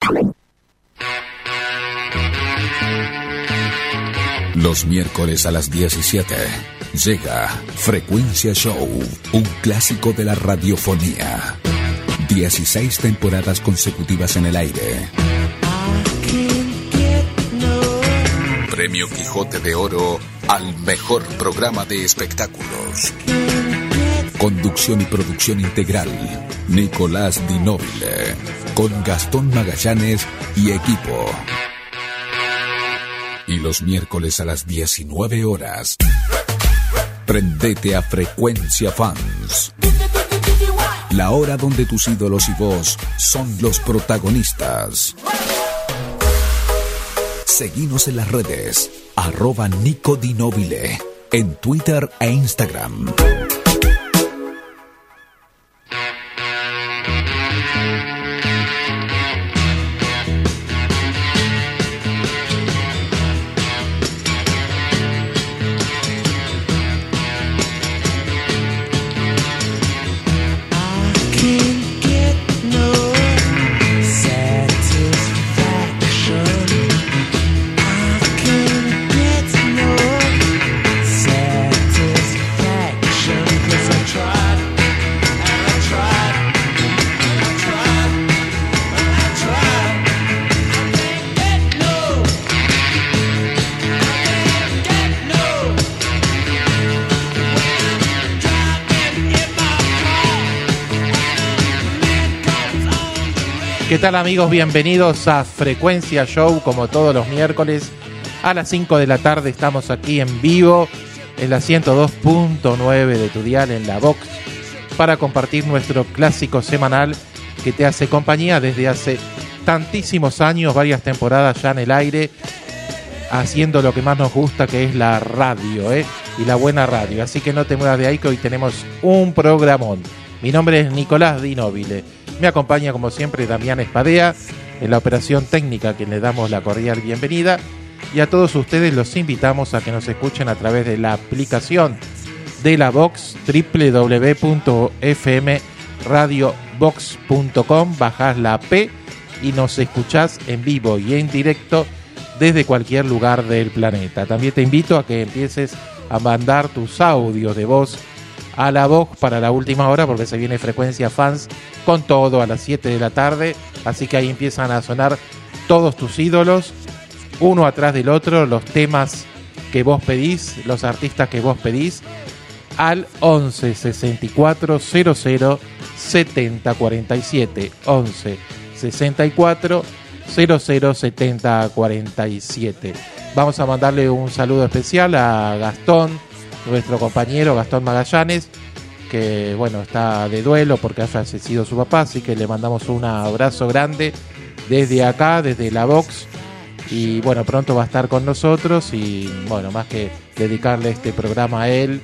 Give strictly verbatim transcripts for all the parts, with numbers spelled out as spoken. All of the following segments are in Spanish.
Los miércoles a las diecisiete llega Frecuencia Show, un clásico de la radiofonía. dieciséis temporadas consecutivas en el aire. Premio Quijote de Oro al mejor programa de espectáculos. Conducción y producción integral, Nicolás Di Nobile, con Gastón Magallanes y equipo. Y los miércoles a las diecinueve horas, prendete a Frecuencia Fans. La hora donde tus ídolos y vos son los protagonistas. Seguinos en las redes, arroba Nico Di Nobile, en Twitter e Instagram. ¿Qué tal, amigos? Bienvenidos a Frecuencia Show, como todos los miércoles a las cinco de la tarde. Estamos aquí en vivo en la ciento dos punto nueve de tu dial, en la Box, para compartir nuestro clásico semanal que te hace compañía desde hace tantísimos años, varias temporadas ya en el aire, haciendo lo que más nos gusta, que es la radio, ¿eh? Y la buena radio. Así que no te muevas de ahí, que hoy tenemos un programón. Mi nombre es Nicolás Di Nobile. Me acompaña, como siempre, Damián Espadea en la operación técnica, a quien le damos la cordial bienvenida. Y a todos ustedes los invitamos a que nos escuchen a través de la aplicación de la Box, doble u doble u doble u punto f m radio box punto com. Bajás la P y nos escuchás en vivo y en directo desde cualquier lugar del planeta. También te invito a que empieces a mandar tus audios de voz a la Voz para la última hora, porque se viene Frecuencia Fans con todo a las siete de la tarde, así que ahí empiezan a sonar todos tus ídolos, uno atrás del otro, los temas que vos pedís, los artistas que vos pedís, al once sesenta y cuatro cero cero setenta cuarenta y siete, once sesenta y cuatro cero cero setenta cuarenta y siete. Vamos a mandarle un saludo especial a Gastón, nuestro compañero Gastón Magallanes, que bueno, está de duelo porque ha fallecido su papá, así que le mandamos un abrazo grande desde acá, desde la Box, y bueno, pronto va a estar con nosotros, y bueno, más que dedicarle este programa a él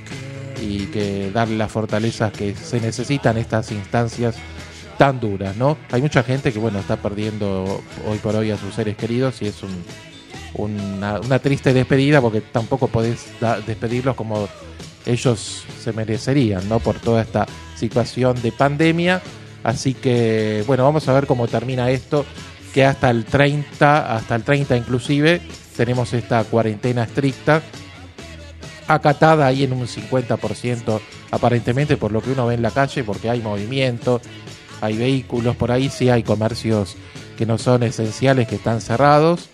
y que darle las fortalezas que se necesitan en estas instancias tan duras, ¿no? Hay mucha gente que bueno, está perdiendo hoy por hoy a sus seres queridos, y es un Una, una triste despedida, porque tampoco podés da, despedirlos como ellos se merecerían, ¿no? Por toda esta situación de pandemia. Así que bueno, vamos a ver cómo termina esto, que hasta el treinta, hasta el treinta inclusive, tenemos esta cuarentena estricta, acatada ahí en un cincuenta por ciento aparentemente, por lo que uno ve en la calle, porque hay movimiento, hay vehículos por ahí, sí hay comercios que no son esenciales, que están cerrados.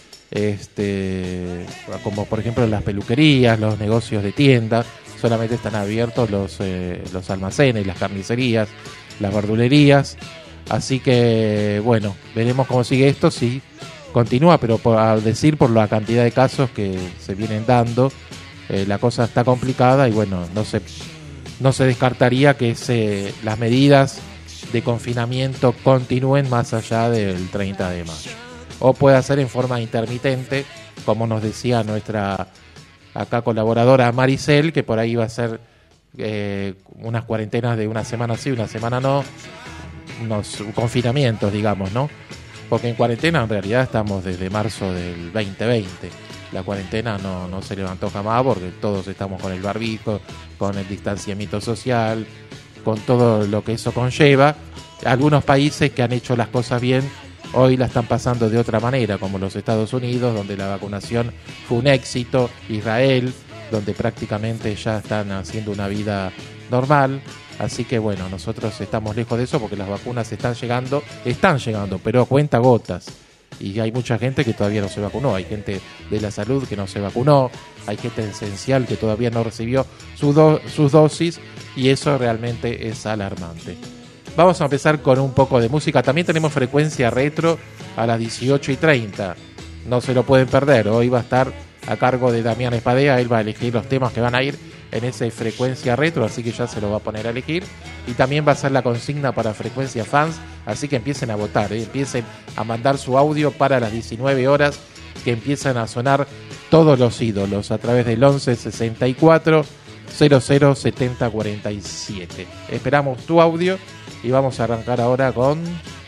Este, como por ejemplo las peluquerías, los negocios de tienda, solamente están abiertos los, eh, los almacenes, las carnicerías, las verdulerías. Así que bueno, veremos cómo sigue esto, si continúa, pero por, a decir por la cantidad de casos que se vienen dando, eh, la cosa está complicada, y bueno, no se, no se descartaría que se, las medidas de confinamiento continúen más allá del treinta de mayo. O puede ser en forma intermitente, como nos decía nuestra acá colaboradora Maricel, que por ahí va a ser eh, unas cuarentenas de una semana sí, una semana no, unos confinamientos, digamos, ¿no? Porque en cuarentena en realidad estamos desde marzo del veinte veinte. La cuarentena no, no se levantó jamás, porque todos estamos con el barbijo, con el distanciamiento social, con todo lo que eso conlleva. Algunos países que han hecho las cosas bien hoy la están pasando de otra manera, como los Estados Unidos, donde la vacunación fue un éxito, Israel, donde prácticamente ya están haciendo una vida normal. Así que bueno, nosotros estamos lejos de eso porque las vacunas están llegando, están llegando, pero a cuenta gotas. Y hay mucha gente que todavía no se vacunó, hay gente de la salud que no se vacunó, hay gente esencial que todavía no recibió su do- sus dosis, y eso realmente es alarmante. Vamos a empezar con un poco de música. También tenemos frecuencia retro a las dieciocho y treinta. No se lo pueden perder. Hoy va a estar a cargo de Damián Espadea. Él va a elegir los temas que van a ir en esa frecuencia retro, así que ya se lo va a poner a elegir. Y también va a ser la consigna para frecuencia fans, así que empiecen a votar, ¿eh? Empiecen a mandar su audio para las diecinueve horas, que empiezan a sonar todos los ídolos a través del once sesenta y cuatro cero cero setenta cuarenta y siete. Esperamos tu audio y vamos a arrancar ahora con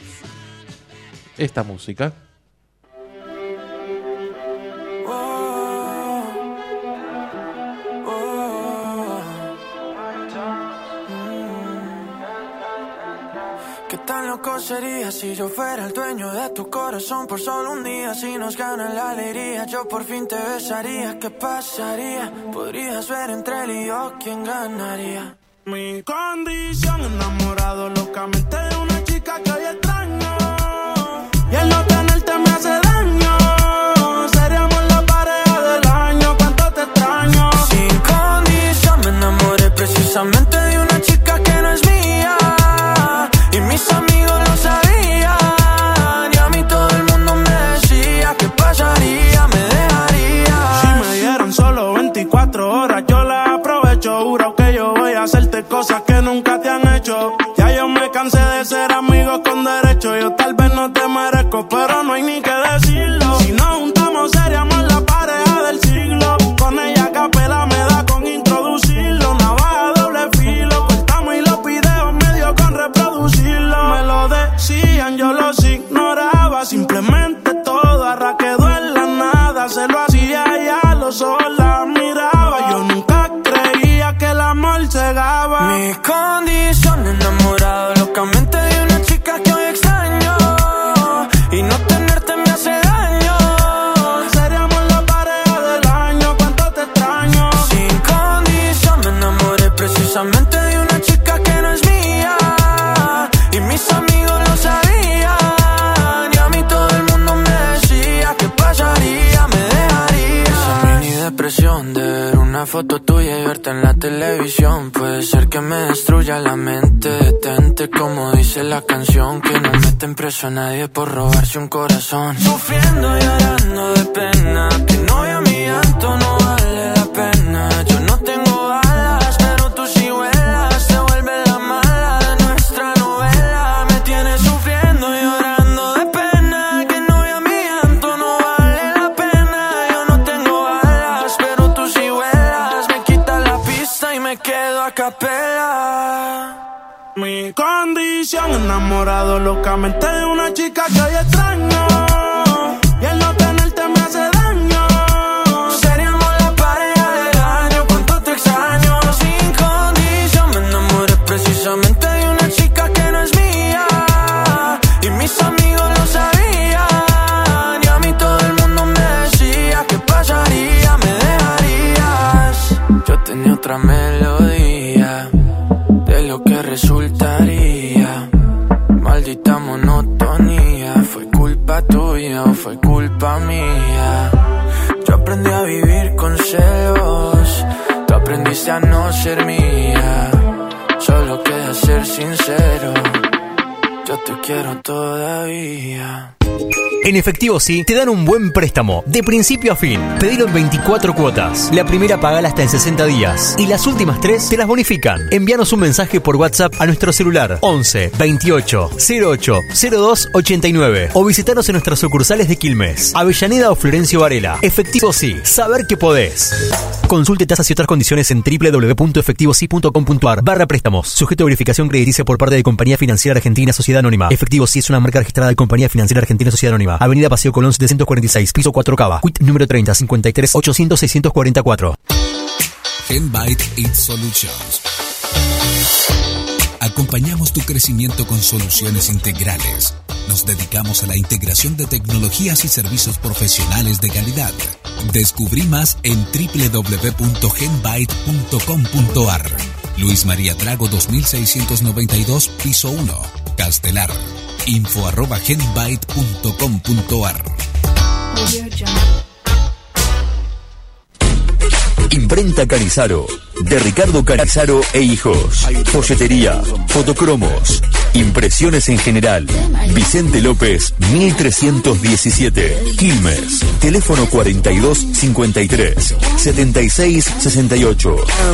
esta música. ¿Qué tan loco sería si yo fuera el dueño de tu corazón por solo un día? Si nos gana la alegría, yo por fin te besaría. ¿Qué pasaría? Podrías ver entre él y yo quién ganaría. Mi condición, enamorado locamente de una chica que hoy extraño, y el no tenerte me hace daño. Seríamos la pareja del año, cuánto te extraño. Sin condición me enamoré precisamente de una chica que no es mía, y mis amigos lo sabían, y a mí todo el mundo me decía ¿qué pasaría? Me dejaría. Si me dieran solo veinticuatro horas yo las aprovecho. Juro que yo voy a hacerte cosas que nunca te han hecho. Ya yo me cansé de ser amigos con derecho. Yo tal vez no te merezco, pero no hay ni que decirlo. Si nos juntamos seríamos la pareja del siglo. Con ella a capela me da con introducirlo. Navaja doble filo, cortamos y los videos medio con reproducirlo. Me lo decían, yo los ignoraba. Simplemente todo arra quedó en la nada. Se lo hacía y a los ojos la miraba. Yo nunca creía que el amor cegaba. Mi condición, enamorado locamente de una chica que hoy extraño, y no tenerte me hace daño. Seríamos la pareja del año, cuánto te extraño. Sin condición me enamoré precisamente de una chica que no es mía, y mis amigos lo sabían, y a mí todo el mundo me decía ¿qué pasaría? Me dejaría. Esa mini depresión de ver una foto tuya y verte en la televisión puede ser que me destruya la mente. Detente como dice la canción, que no meten preso a nadie por robarse un corazón. Sufriendo y llorando de pena, que no vea mi llanto, no vale la pena. Yo no tengo alas, pero tú sí vuelas. Te vuelve la mala de nuestra novela. Me tienes sufriendo y llorando de pena, que no vea mi llanto, no vale la pena. Yo no tengo alas, pero tú sí vuelas. Me quita la pista y me quedo a capela. Mi condición, enamorado locamente de una chica que hoy extraño, y el no tenerte me hace daño. Seríamos la pareja del año, cuánto te extraño. Sin condición me enamoré precisamente de una chica que no es mía, y mis amigos lo sabían, y a mí todo el mundo me decía ¿qué pasaría? Me dejarías. Yo tenía otra melodía de lo que resultaría. Maldita monotonía. ¿Fue culpa tuya o fue culpa mía? Yo aprendí a vivir con celos, tú aprendiste a no ser mía. Solo queda ser sincero, yo te quiero todavía. En Efectivo Sí, te dan un buen préstamo, de principio a fin. Pedilo en veinticuatro cuotas. La primera pagala hasta en sesenta días. Y las últimas tres te las bonifican. Envíanos un mensaje por WhatsApp a nuestro celular once veintiocho cero ocho cero dos ochenta y nueve. O visitanos en nuestras sucursales de Quilmes, Avellaneda o Florencio Varela. Efectivo Sí, saber que podés. Consulte tasas y otras condiciones en doble u doble u doble u punto efectivo sí punto com punto a r barra préstamos. Sujeto a verificación crediticia por parte de Compañía Financiera Argentina Sociedad Anónima. Efectivo Sí es una marca registrada de Compañía Financiera Argentina Sociedad Anónima. Avenida Paseo Colón setecientos cuarenta y seis, piso cuatro Cava. Quit número treinta cincuenta y tres ochocientos seiscientos cuarenta y cuatro. Genbyte It Solutions. Acompañamos tu crecimiento con soluciones integrales. Nos dedicamos a la integración de tecnologías y servicios profesionales de calidad. Descubrí más en doble u doble u doble u punto genbyte punto com punto a r. Luis María Drago dos mil seiscientos noventa y dos, piso uno, Castelar. Info arroba genbyte punto com punto a r. Imprenta Canizaro, de Ricardo Canizaro e Hijos. Folletería, fotocromos, impresiones en general. Vicente López, mil trescientos diecisiete, Quilmes. Teléfono cuarenta y dos cincuenta y tres, setenta y seis sesenta y ocho.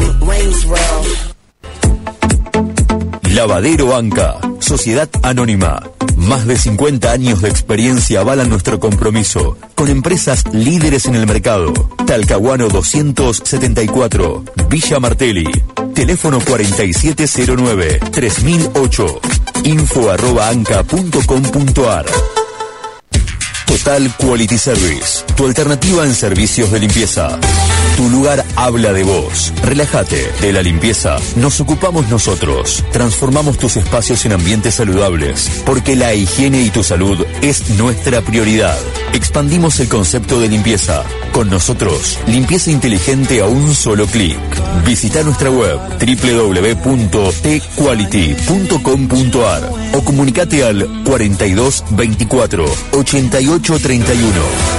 Lavadero Anca, Sociedad Anónima. Más de cincuenta años de experiencia avalan nuestro compromiso con empresas líderes en el mercado. Talcahuano doscientos setenta y cuatro, Villa Martelli. Teléfono cuarenta y siete cero nueve, tres mil ocho. Info arroba anca punto com punto a r. Total Quality Service, tu alternativa en servicios de limpieza. Tu lugar habla de vos. Relájate. De la limpieza nos ocupamos nosotros. Transformamos tus espacios en ambientes saludables, porque la higiene y tu salud es nuestra prioridad. Expandimos el concepto de limpieza. Con nosotros, limpieza inteligente a un solo clic. Visita nuestra web doble u doble u doble u punto t quality punto com punto a r o comunicate al cuarenta y dos veinticuatro ochenta y ocho treinta y uno.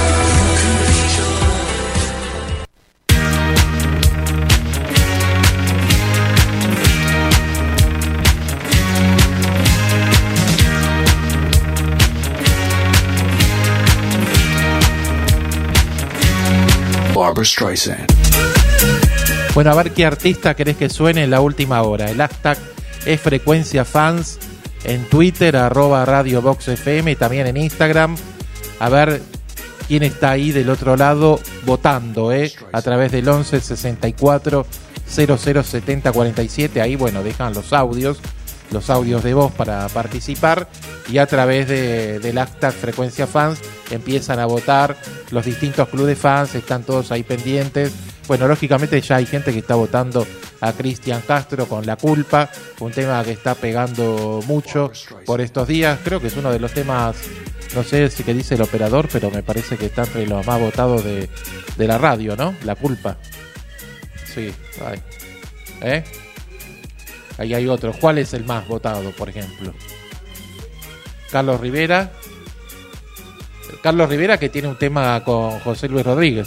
Bueno, a ver qué artista querés que suene en la última hora. El hashtag es Frecuencia Fans en Twitter, arroba Radio Box F M, y también en Instagram. A ver quién está ahí del otro lado votando, ¿eh? A través del once sesenta y cuatro cero cero setenta cuarenta y siete. Ahí, bueno, dejan los audios, los audios de voz para participar, y a través de, del hashtag Frecuencia Fans empiezan a votar. Los distintos clubes de fans están todos ahí pendientes. Bueno, lógicamente ya hay gente que está votando a Cristian Castro con La Culpa, un tema que está pegando mucho por estos días. Creo que es uno de los temas, no sé si que dice el operador, pero me parece que está entre los más votados de, de la radio, ¿no? La Culpa. Sí, ahí. ¿Eh? Ahí hay otro. ¿Cuál es el más votado, por ejemplo? Carlos Rivera. Carlos Rivera, que tiene un tema con José Luis Rodríguez.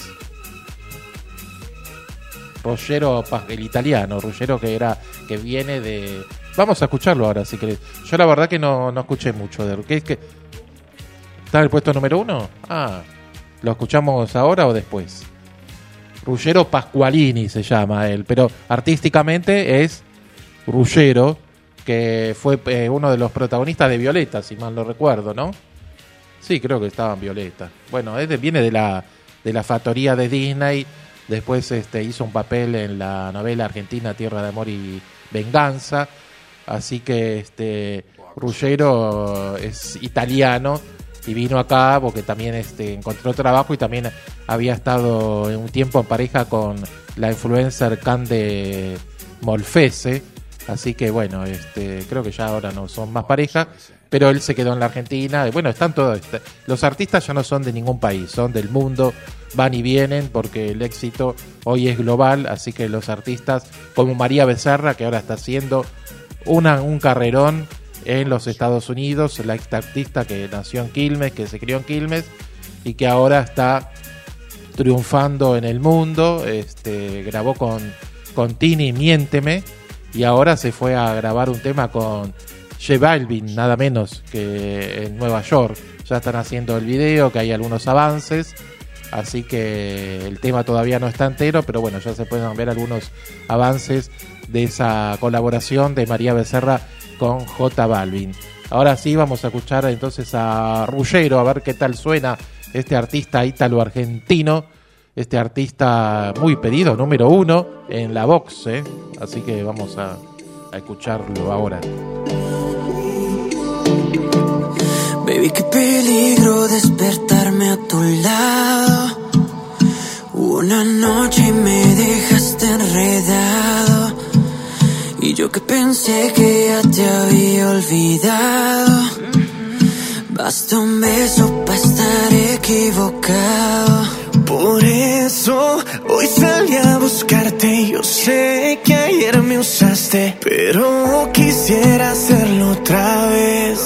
Ruggero, el italiano, Ruggero, que era que viene de... Vamos a escucharlo ahora, si querés. Yo la verdad que no, no escuché mucho de él. ¿Qué es que está en el puesto número uno? Ah, ¿lo escuchamos ahora o después? Ruggero Pasqualini se llama él, pero artísticamente es Ruggero, que fue eh, uno de los protagonistas de Violeta, si mal no recuerdo, ¿no? Sí, creo que estaba en Violeta. Bueno, es de, viene de la de la factoría de Disney. Después este, hizo un papel en la novela argentina Tierra de Amor y Venganza. Así que este Ruggero es italiano y vino acá porque también este, encontró trabajo, y también había estado en un tiempo en pareja con la influencer Cande Molfese. Así que bueno, este, creo que ya ahora no son más pareja, pero él se quedó en la Argentina. Bueno, están todos, este, los artistas ya no son de ningún país, son del mundo, van y vienen porque el éxito hoy es global. Así que los artistas como María Becerra, que ahora está haciendo una, un carrerón en los Estados Unidos, la ex artista que nació en Quilmes, que se crió en Quilmes y que ahora está triunfando en el mundo. Este, grabó con, con Tini Miénteme, y ahora se fue a grabar un tema con J Balvin, nada menos que en Nueva York. Ya están haciendo el video, que hay algunos avances, así que el tema todavía no está entero, pero bueno, ya se pueden ver algunos avances de esa colaboración de María Becerra con J Balvin. Ahora sí vamos a escuchar entonces a Ruggero, a ver qué tal suena este artista ítalo-argentino, este artista muy pedido, número uno en la Vox, ¿eh? Así que vamos a, a escucharlo ahora. Baby, qué peligro despertarme a tu lado. Una noche y me dejaste enredado, y yo que pensé que ya te había olvidado. Basta un beso para estar equivocado. Por eso hoy salí a buscarte. Yo sé que ayer me usaste, pero quisiera hacerlo otra vez.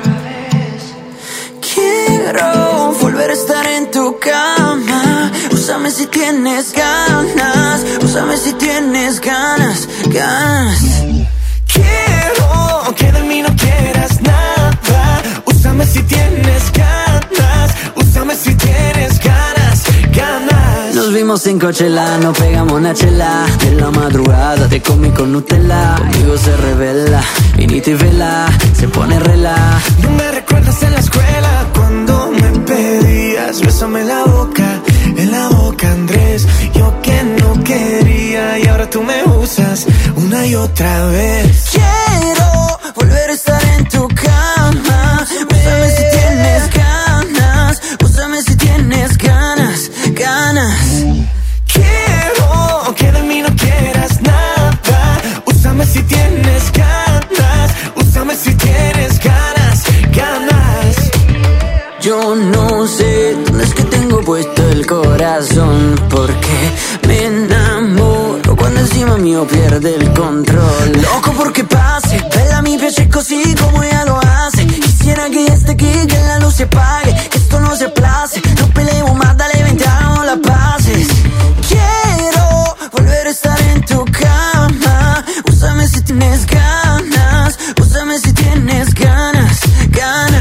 Quiero volver a estar en tu cama. Úsame si tienes ganas. Úsame si tienes ganas, ganas. Quiero que de mí no quieras nada. Úsame si tienes ganas. Úsame si tienes ganas, ganas. Nos vimos en Coachella, nos pegamos una chela. En la madrugada te comí con Nutella. Conmigo se revela y ni te vela, se pone rela. No me recuerdas en la escuela cuando me pedías bésame la boca, en la boca Andrés. Yo que no quería y ahora tú me usas una y otra vez. Quiero volver a estar en tu cama. Úsame si tienes ganas. Úsame si tienes ganas, ganas. Quiero que de mí no quieras nada. Úsame si tienes ganas. Úsame si tienes ganas, ganas. Yo no sé dónde es que tengo puesto el corazón, porque me enamoro cuando encima mío pierde el control. Loco porque pase, bella mi piace così como ella lo hace. Quisiera que esté aquí, que la luz se apague, que esto no se aplace. No peleemos más, dale, vente, hagamos las paces. Quiero volver a estar en tu cama. Úsame si tienes ganas. Úsame si tienes ganas, ganas.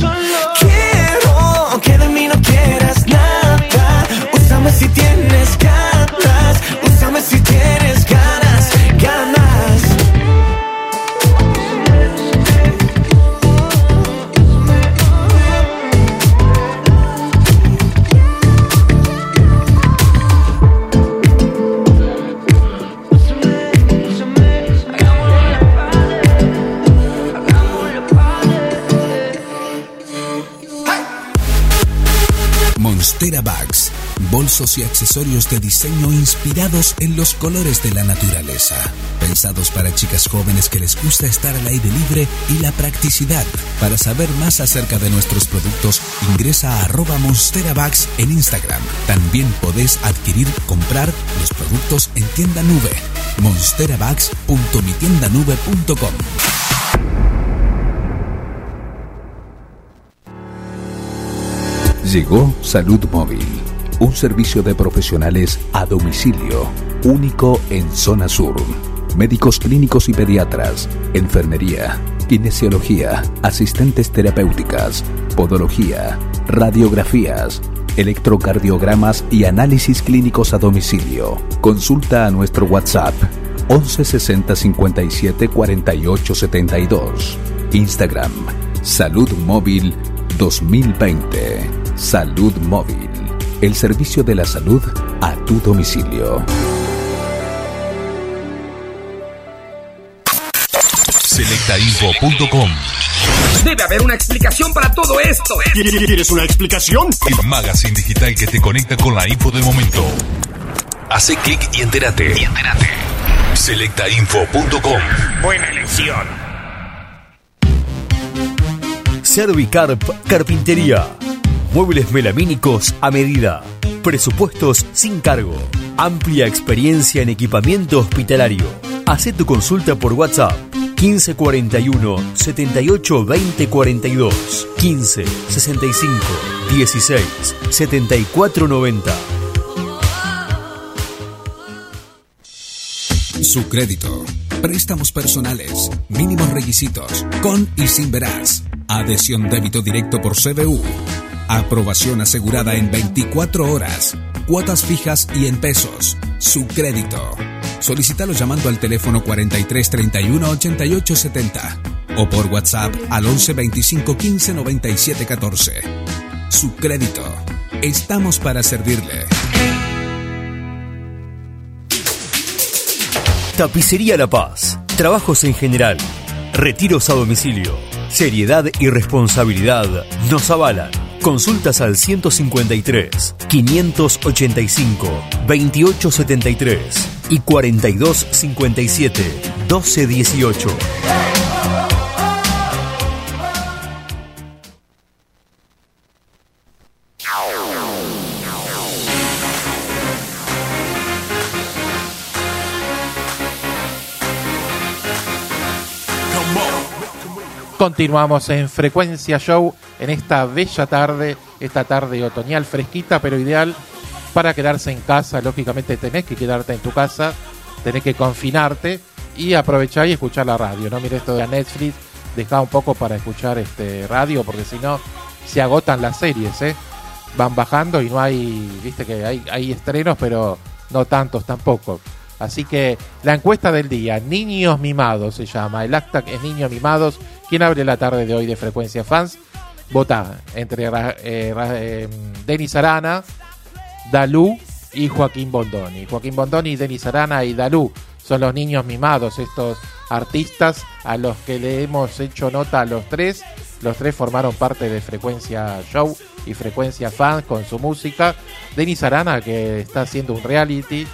Quiero que de mí no quieras nada. Úsame si tienes ganas. Úsame si tienes ganas, ganas. Monstera Bags, bolsos y accesorios de diseño inspirados en los colores de la naturaleza. Pensados para chicas jóvenes que les gusta estar al aire libre y la practicidad. Para saber más acerca de nuestros productos, ingresa a arroba Monstera Bags en Instagram. También podés adquirir, comprar los productos en Tienda Nube. monsterabags punto mi tienda nube punto com. Llegó Salud Móvil, un servicio de profesionales a domicilio, único en Zona Sur. Médicos clínicos y pediatras, enfermería, kinesiología, asistentes terapéuticas, podología, radiografías, electrocardiogramas y análisis clínicos a domicilio. Consulta a nuestro WhatsApp once sesenta cincuenta y siete cuarenta y ocho setenta y dos. Instagram Salud Móvil dos mil veinte. Salud Móvil, el servicio de la salud a tu domicilio. selecta info punto com. Debe haber una explicación para todo esto. ¿Quieres una explicación? El magazine digital que te conecta con la info del momento. Hace clic y entérate. Y entérate. selecta info punto com. Buena elección. Servicarp Carpintería. Muebles melamínicos a medida. Presupuestos sin cargo. Amplia experiencia en equipamiento hospitalario. Hacé tu consulta por WhatsApp quince cuarenta y uno setenta y ocho veinte cuarenta y dos, quince sesenta y cinco dieciséis setenta y cuatro noventa. Su crédito. Préstamos personales. Mínimos requisitos. Con y sin veraz. Adhesión débito directo por C B U. Aprobación asegurada en veinticuatro horas. Cuotas fijas y en pesos. Su crédito. Solicítalo llamando al teléfono cuarenta y tres treinta y uno ochenta y ocho setenta o por WhatsApp al once veinticinco quince noventa y siete catorce. Su crédito. Estamos para servirle. Tapicería La Paz. Trabajos en general. Retiros a domicilio. Seriedad y responsabilidad nos avalan. Consultas al ciento cincuenta y tres, quinientos ochenta y cinco, veintiocho setenta y tres. y cuarenta y dos cincuenta y siete, doce dieciocho. Continuamos en Frecuencia Show en esta bella tarde, esta tarde otoñal fresquita, pero ideal para quedarse en casa. Lógicamente tenés que quedarte en tu casa, tenés que confinarte y aprovechar y escuchar la radio. No mires esto de Netflix, dejá un poco para escuchar este radio, porque si no se agotan las series, ¿eh? Van bajando y no hay, viste que hay, hay estrenos, pero no tantos tampoco. Así que la encuesta del día, Niños Mimados se llama, el hashtag es Niños Mimados. ¿Quién abre la tarde de hoy de Frecuencia Fans? Vota entre eh, eh, Denis Arana, Dalú y Joaquín Bondoni. Joaquín Bondoni, Denis Arana y Dalú son los niños mimados, estos artistas a los que le hemos hecho nota a los tres. Los tres formaron parte de Frecuencia Show y Frecuencia Fans con su música. Denis Arana, que está haciendo un reality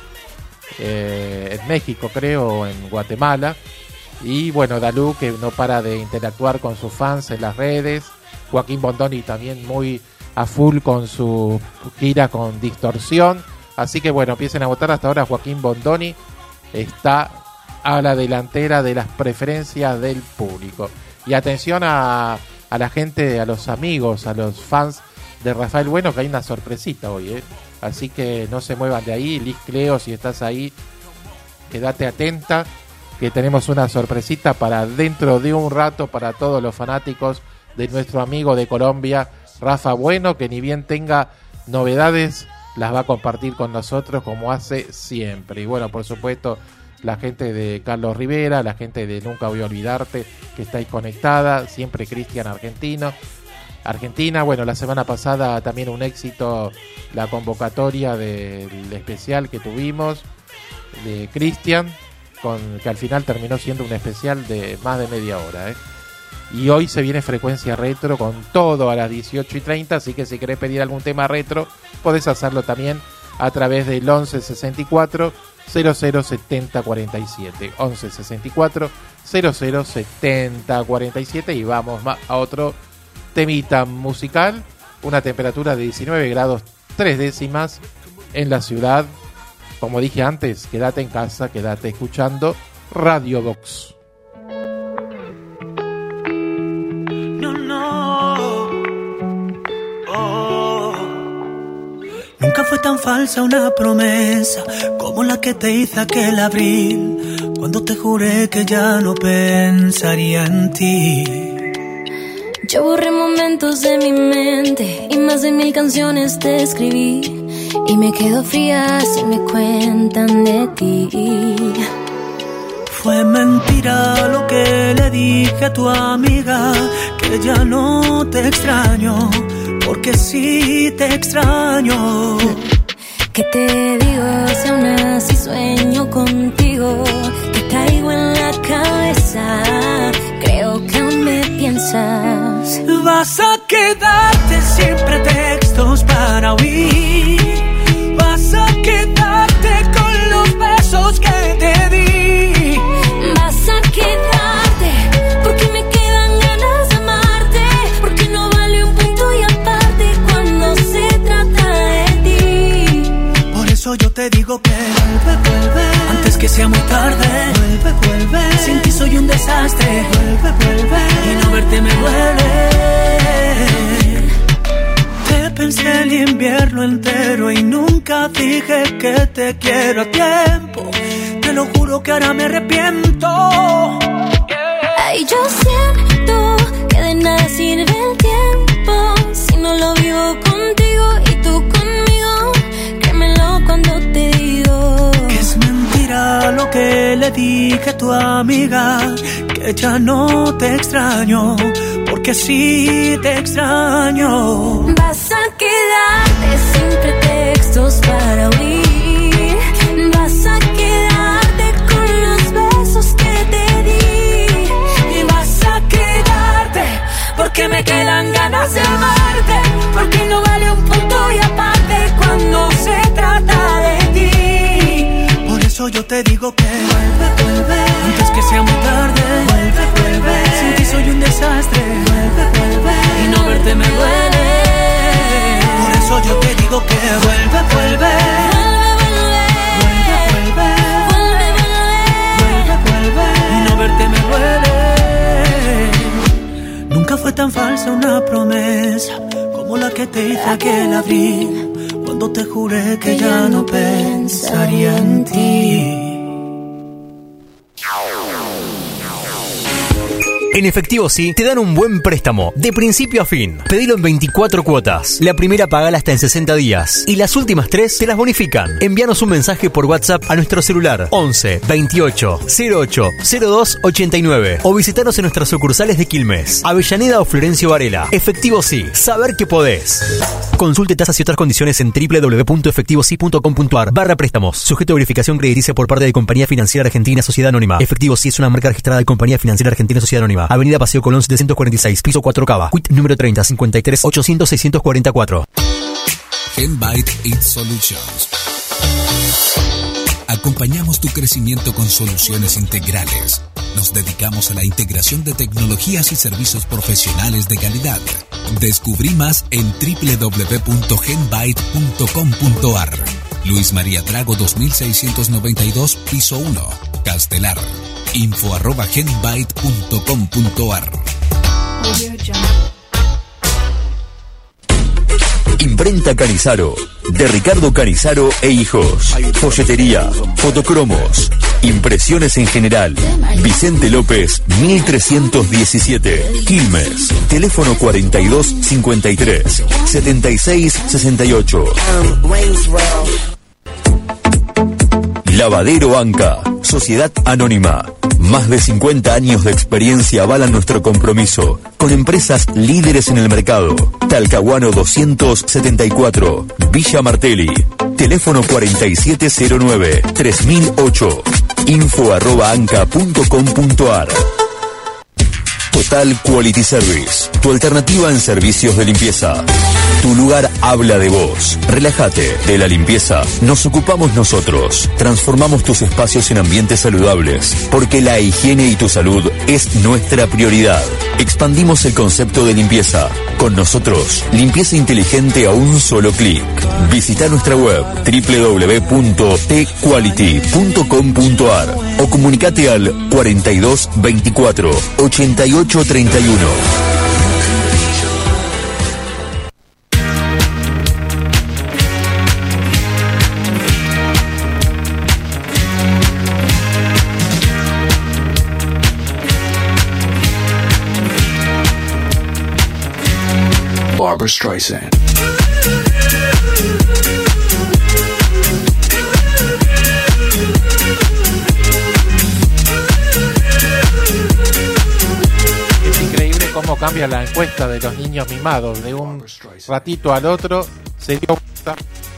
eh, en México, creo, o en Guatemala. Y bueno, Dalú, que no para de interactuar con sus fans en las redes. Joaquín Bondoni también muy a full con su gira con Distorsión. Así que bueno, empiecen a votar. Hasta ahora Joaquín Bondoni está a la delantera de las preferencias del público. Y atención a, a la gente, a los amigos, a los fans de Rafael Bueno, que hay una sorpresita hoy, ¿eh? Así que no se muevan de ahí. Liz Cleo, si estás ahí, quédate atenta, que tenemos una sorpresita para dentro de un rato para todos los fanáticos de nuestro amigo de Colombia, Rafa Bueno, que ni bien tenga novedades, las va a compartir con nosotros como hace siempre. Y bueno, por supuesto, la gente de Carlos Rivera, la gente de Nunca Voy a Olvidarte, que está ahí conectada, siempre Cristian Argentino. Argentina, bueno, la semana pasada también un éxito la convocatoria del especial que tuvimos de Cristian, con que al final terminó siendo un especial de más de media hora, ¿eh? Y hoy se viene Frecuencia Retro con todo a las dieciocho y treinta, así que si querés pedir algún tema retro, podés hacerlo también a través del once sesenta y cuatro cero cero setenta cuarenta y siete. once sesenta y cuatro cero cero setenta cuarenta y siete y vamos a otro temita musical. Una temperatura de diecinueve grados tres décimas en la ciudad. Como dije antes, quédate en casa, quédate escuchando Radio Box. No, no. Oh. Nunca fue tan falsa una promesa como la que te hice aquel abril, cuando te juré que ya no pensaría en ti. Yo borré momentos de mi mente y más de mil canciones te escribí, y me quedo fría si me cuentan de ti. Fue mentira lo que le dije a tu amiga, que ya no te extraño, porque sí te extraño. ¿Qué te digo si aún así sueño contigo? Te traigo en la cabeza, creo que aún me piensas. Vas a quedarte sin pretextos para huir, vas a quedarte con los besos que te di, vas a quedarte porque me quedan ganas de amarte, porque no vale un punto y aparte cuando se trata de ti. Por eso yo te digo que vuelve, vuelve, antes que sea muy tarde. Vuelve, vuelve, sin ti soy un desastre. Vuelve, vuelve, y no verte me duele. Te pensé el invierno entero y nunca dije que te quiero a tiempo. Te lo juro que ahora me arrepiento. Ay, yo siento que de nada sirve el tiempo si no lo vivo contigo y tú conmigo. Créemelo cuando te digo que es mentira lo que le dije a tu amiga, que ya no te extraño, porque sí te extraño. Vas a quedarte sin pretextos para huir, vas a quedarte con los besos que te di, y vas a quedarte porque me quedan ganas de amarte, porque no vale un punto y aparte cuando se trata de ti. Por eso yo te digo que vuelve, vuelve, antes que sea muy tarde. Vuelve, vuelve, sin ti soy un desastre. Vuelve, vuelve, y no verte me duele. Por eso yo te digo que vuelve, vuelve. Vuelve, vuelve, vuelve, vuelve, y no verte me duele. Nunca fue tan falsa una promesa como la que te hice aquel abril, cuando te juré que ya no pensaría en ti. En Efectivo Sí, te dan un buen préstamo, de principio a fin. Pedilo en veinticuatro cuotas. La primera pagala hasta en sesenta días. Y las últimas tres te las bonifican. Envíanos un mensaje por WhatsApp a nuestro celular once veintiocho cero ocho cero dos ochenta y nueve o visitanos en nuestras sucursales de Quilmes, Avellaneda o Florencio Varela. Efectivo Sí, saber que podés. Consulte tasas y otras condiciones en doble u doble u doble u punto efectivo sí punto com punto a r barra préstamos. Sujeto a verificación crediticia por parte de Compañía Financiera Argentina Sociedad Anónima. Efectivo Sí es una marca registrada de Compañía Financiera Argentina Sociedad Anónima. Avenida Paseo Colón setecientos cuarenta y seis, piso cuatro Cava. Quit número treinta cincuenta y tres ochocientos seiscientos cuarenta y cuatro. Genbyte It Solutions. Acompañamos tu crecimiento con soluciones integrales. Nos dedicamos a la integración de tecnologías y servicios profesionales de calidad. Descubrí más en doble u doble u doble u punto genbyte punto com punto a r. Luis María Drago dos mil seiscientos noventa y dos, piso uno, Castelar. Info arroba genbyte punto com punto a r. Imprenta Canizaro, de Ricardo Canizaro e Hijos. Folletería, fotocromos, impresiones en general. Vicente López, mil trescientos diecisiete, Quilmes. Teléfono cuarenta y dos cincuenta y tres, setenta y seis sesenta y ocho. Lavadero Anca, Sociedad Anónima. Más de cincuenta años de experiencia avalan nuestro compromiso con empresas líderes en el mercado. Talcahuano doscientos setenta y cuatro, Villa Martelli. Teléfono cuarenta y siete cero nueve, tres mil ocho. Info arroba anca punto com punto a r. Total Quality Service, tu alternativa en servicios de limpieza. Tu lugar habla de vos. Relájate. De la limpieza nos ocupamos nosotros. Transformamos tus espacios en ambientes saludables, porque la higiene y tu salud es nuestra prioridad. Expandimos el concepto de limpieza. Con nosotros, limpieza inteligente a un solo clic. Visita nuestra web doble u doble u doble u punto t quality punto com punto a r o comunicate al cuarenta y dos veinticuatro ochenta y ocho treinta y uno. Barbra Streisand. Es increíble cómo cambia la encuesta de los niños mimados. De un ratito al otro se dio cuenta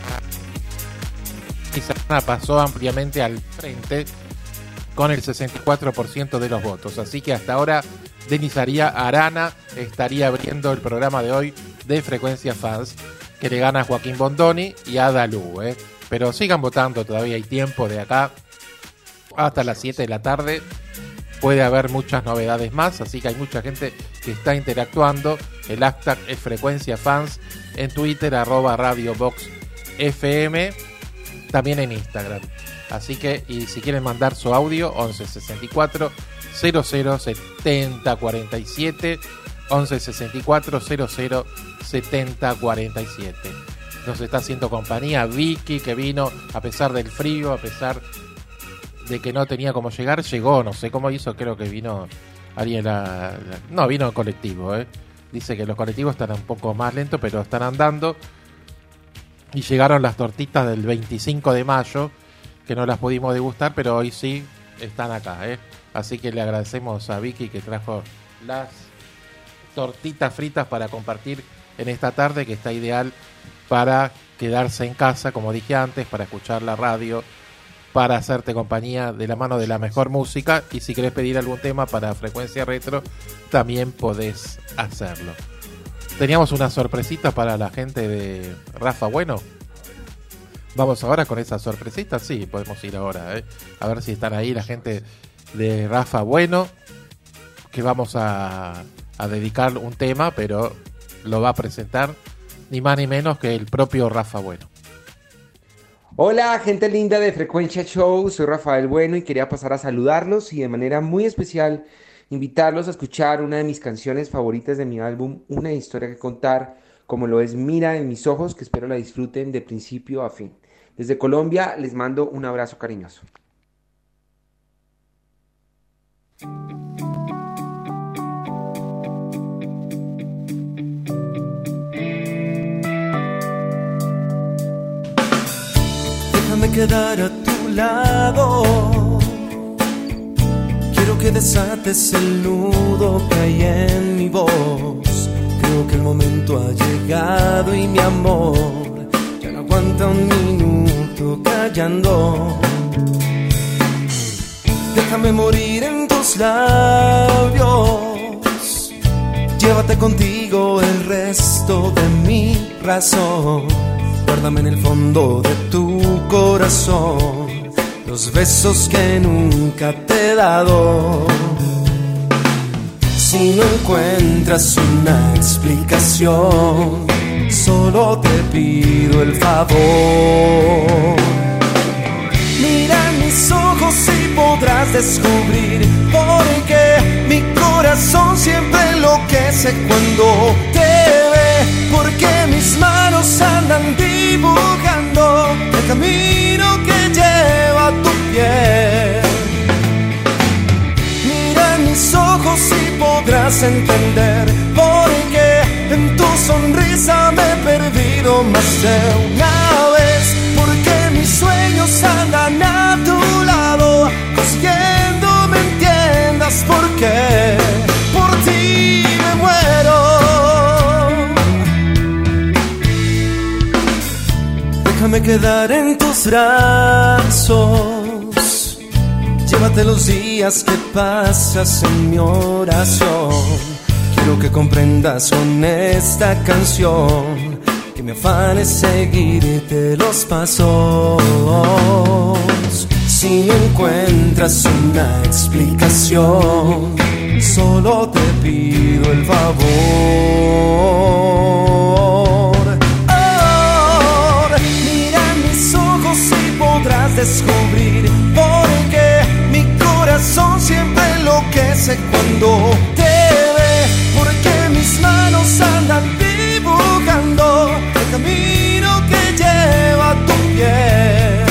y Sarana pasó ampliamente al frente con el sesenta y cuatro por ciento de los votos. Así que hasta ahora Denis Arana estaría abriendo el programa de hoy de Frecuencia Fans, que le gana a Joaquín Bondoni y a Dalú, ¿eh? Pero sigan votando, todavía hay tiempo de acá hasta las siete de la tarde. Puede haber muchas novedades más, así que hay mucha gente que está interactuando. El hashtag es Frecuencia Fans en Twitter, arroba Radio Box F M, también en Instagram. Así que, y si quieren mandar su audio, once sesenta y cuatro cero cero setenta cuarenta y siete, once sesenta y cuatro cero cero setenta cuarenta y siete. Nos está haciendo compañía Vicky, que vino a pesar del frío, a pesar de que no tenía cómo llegar, llegó, no sé cómo hizo, creo que vino Ariela, no, vino en colectivo, ¿eh? Dice que los colectivos están un poco más lentos, pero están andando. Y llegaron las tortitas del veinticinco de mayo, que no las pudimos degustar, pero hoy sí están acá, ¿eh? Así que le agradecemos a Vicky que trajo las tortitas fritas para compartir en esta tarde, que está ideal para quedarse en casa, como dije antes, para escuchar la radio, para hacerte compañía de la mano de la mejor música. Y si querés pedir algún tema para Frecuencia Retro, también podés hacerlo. Teníamos una sorpresita para la gente de Rafa Bueno. Vamos ahora con esa sorpresita, sí, podemos ir ahora, ¿eh? A ver si están ahí la gente de Rafa Bueno, que vamos a, a dedicar un tema, pero lo va a presentar ni más ni menos que el propio Rafa Bueno. Hola, gente linda de Frecuencia Show, soy Rafael Bueno y quería pasar a saludarlos y de manera muy especial invitarlos a escuchar una de mis canciones favoritas de mi álbum, Una historia que contar, como lo es Mira en mis ojos, que espero la disfruten de principio a fin. Desde Colombia les mando un abrazo cariñoso. Déjame quedar a tu lado. Quiero que desates el nudo que hay en mi voz. Creo que el momento ha llegado y mi amor ya no aguanta un minuto callando. Déjame morir en tus labios. Llévate contigo el resto de mi razón. Guárdame en el fondo de tu corazón los besos que nunca te he dado. Si no encuentras una explicación, solo te pido el favor. Mira en mis ojos y podrás descubrir por qué mi corazón siempre enloquece cuando te ve. Porque mis manos andan dibujando el camino que lleva a tu piel. Mira en mis ojos y podrás entender por qué en tu sonrisa me he perdido más de una vez. Porque mis sueños andan a tu lado, consiguiendo me entiendas por qué. Por ti me muero. Déjame quedar en tus brazos. Llévate los días que pasas en mi oración. Quiero que comprendas con esta canción que mi afán es seguirte los pasos. Si no encuentras una explicación, solo te pido el favor. Podrás descubrir por qué mi corazón siempre enloquece cuando te ve. Porque mis manos andan dibujando el camino que lleva a tu piel.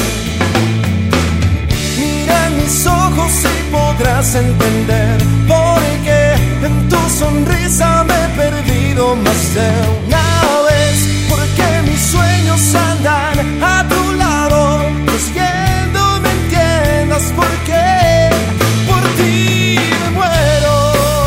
Mira en mis ojos y podrás entender por qué en tu sonrisa me he perdido más de una vez. Porque mis sueños andan a tu lado, consiguiendo me entiendas por qué. Por ti me muero.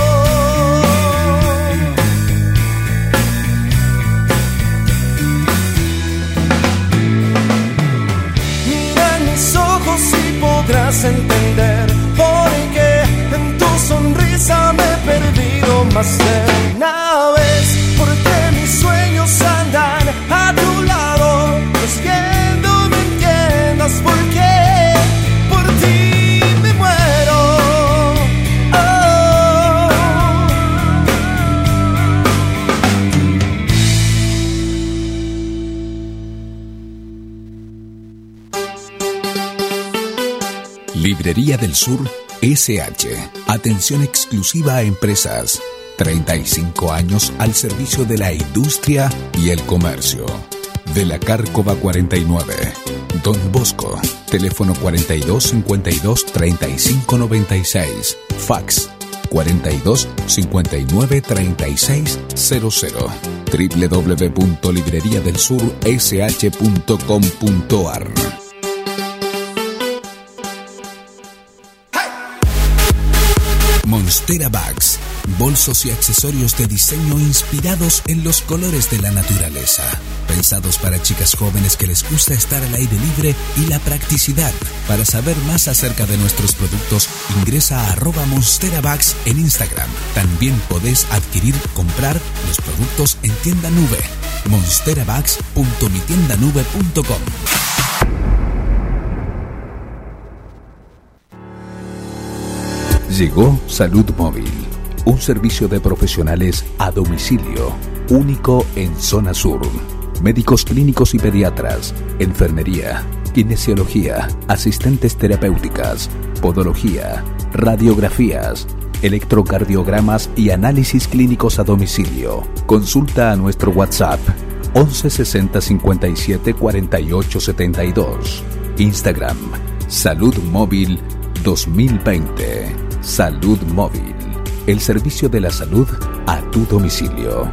Mira en mis ojos y podrás entender por qué en tu sonrisa me he perdido más de una vez. Porque mis sueños andan a tu lado, consiguiendo me entiendas por qué. Por ti me muero. Oh. Librería del Sur S H. Atención exclusiva a empresas. treinta y cinco años al servicio de la industria y el comercio. De la Cárcova cuarenta y nueve. Don Bosco. Teléfono cuarenta y dos cincuenta y dos treinta y cinco noventa y seis. Fax cuarenta y dos cincuenta y nueve treinta y seis cero cero. doble u doble u doble u punto librería del sur s h punto com punto a r. Monstera Bags, bolsos y accesorios de diseño inspirados en los colores de la naturaleza. Pensados para chicas jóvenes que les gusta estar al aire libre y la practicidad. Para saber más acerca de nuestros productos, ingresa a arroba Monstera Bags en Instagram. También podés adquirir, comprar los productos en Tienda Nube. monstera bags punto mi tienda nube punto com. Llegó Salud Móvil, un servicio de profesionales a domicilio, único en Zona Sur. Médicos clínicos y pediatras, enfermería, kinesiología, asistentes terapéuticas, podología, radiografías, electrocardiogramas y análisis clínicos a domicilio. Consulta a nuestro WhatsApp once sesenta cincuenta y siete cuarenta y ocho setenta y dos. Instagram Salud Móvil dos mil veinte. Salud Móvil, el servicio de la salud a tu domicilio.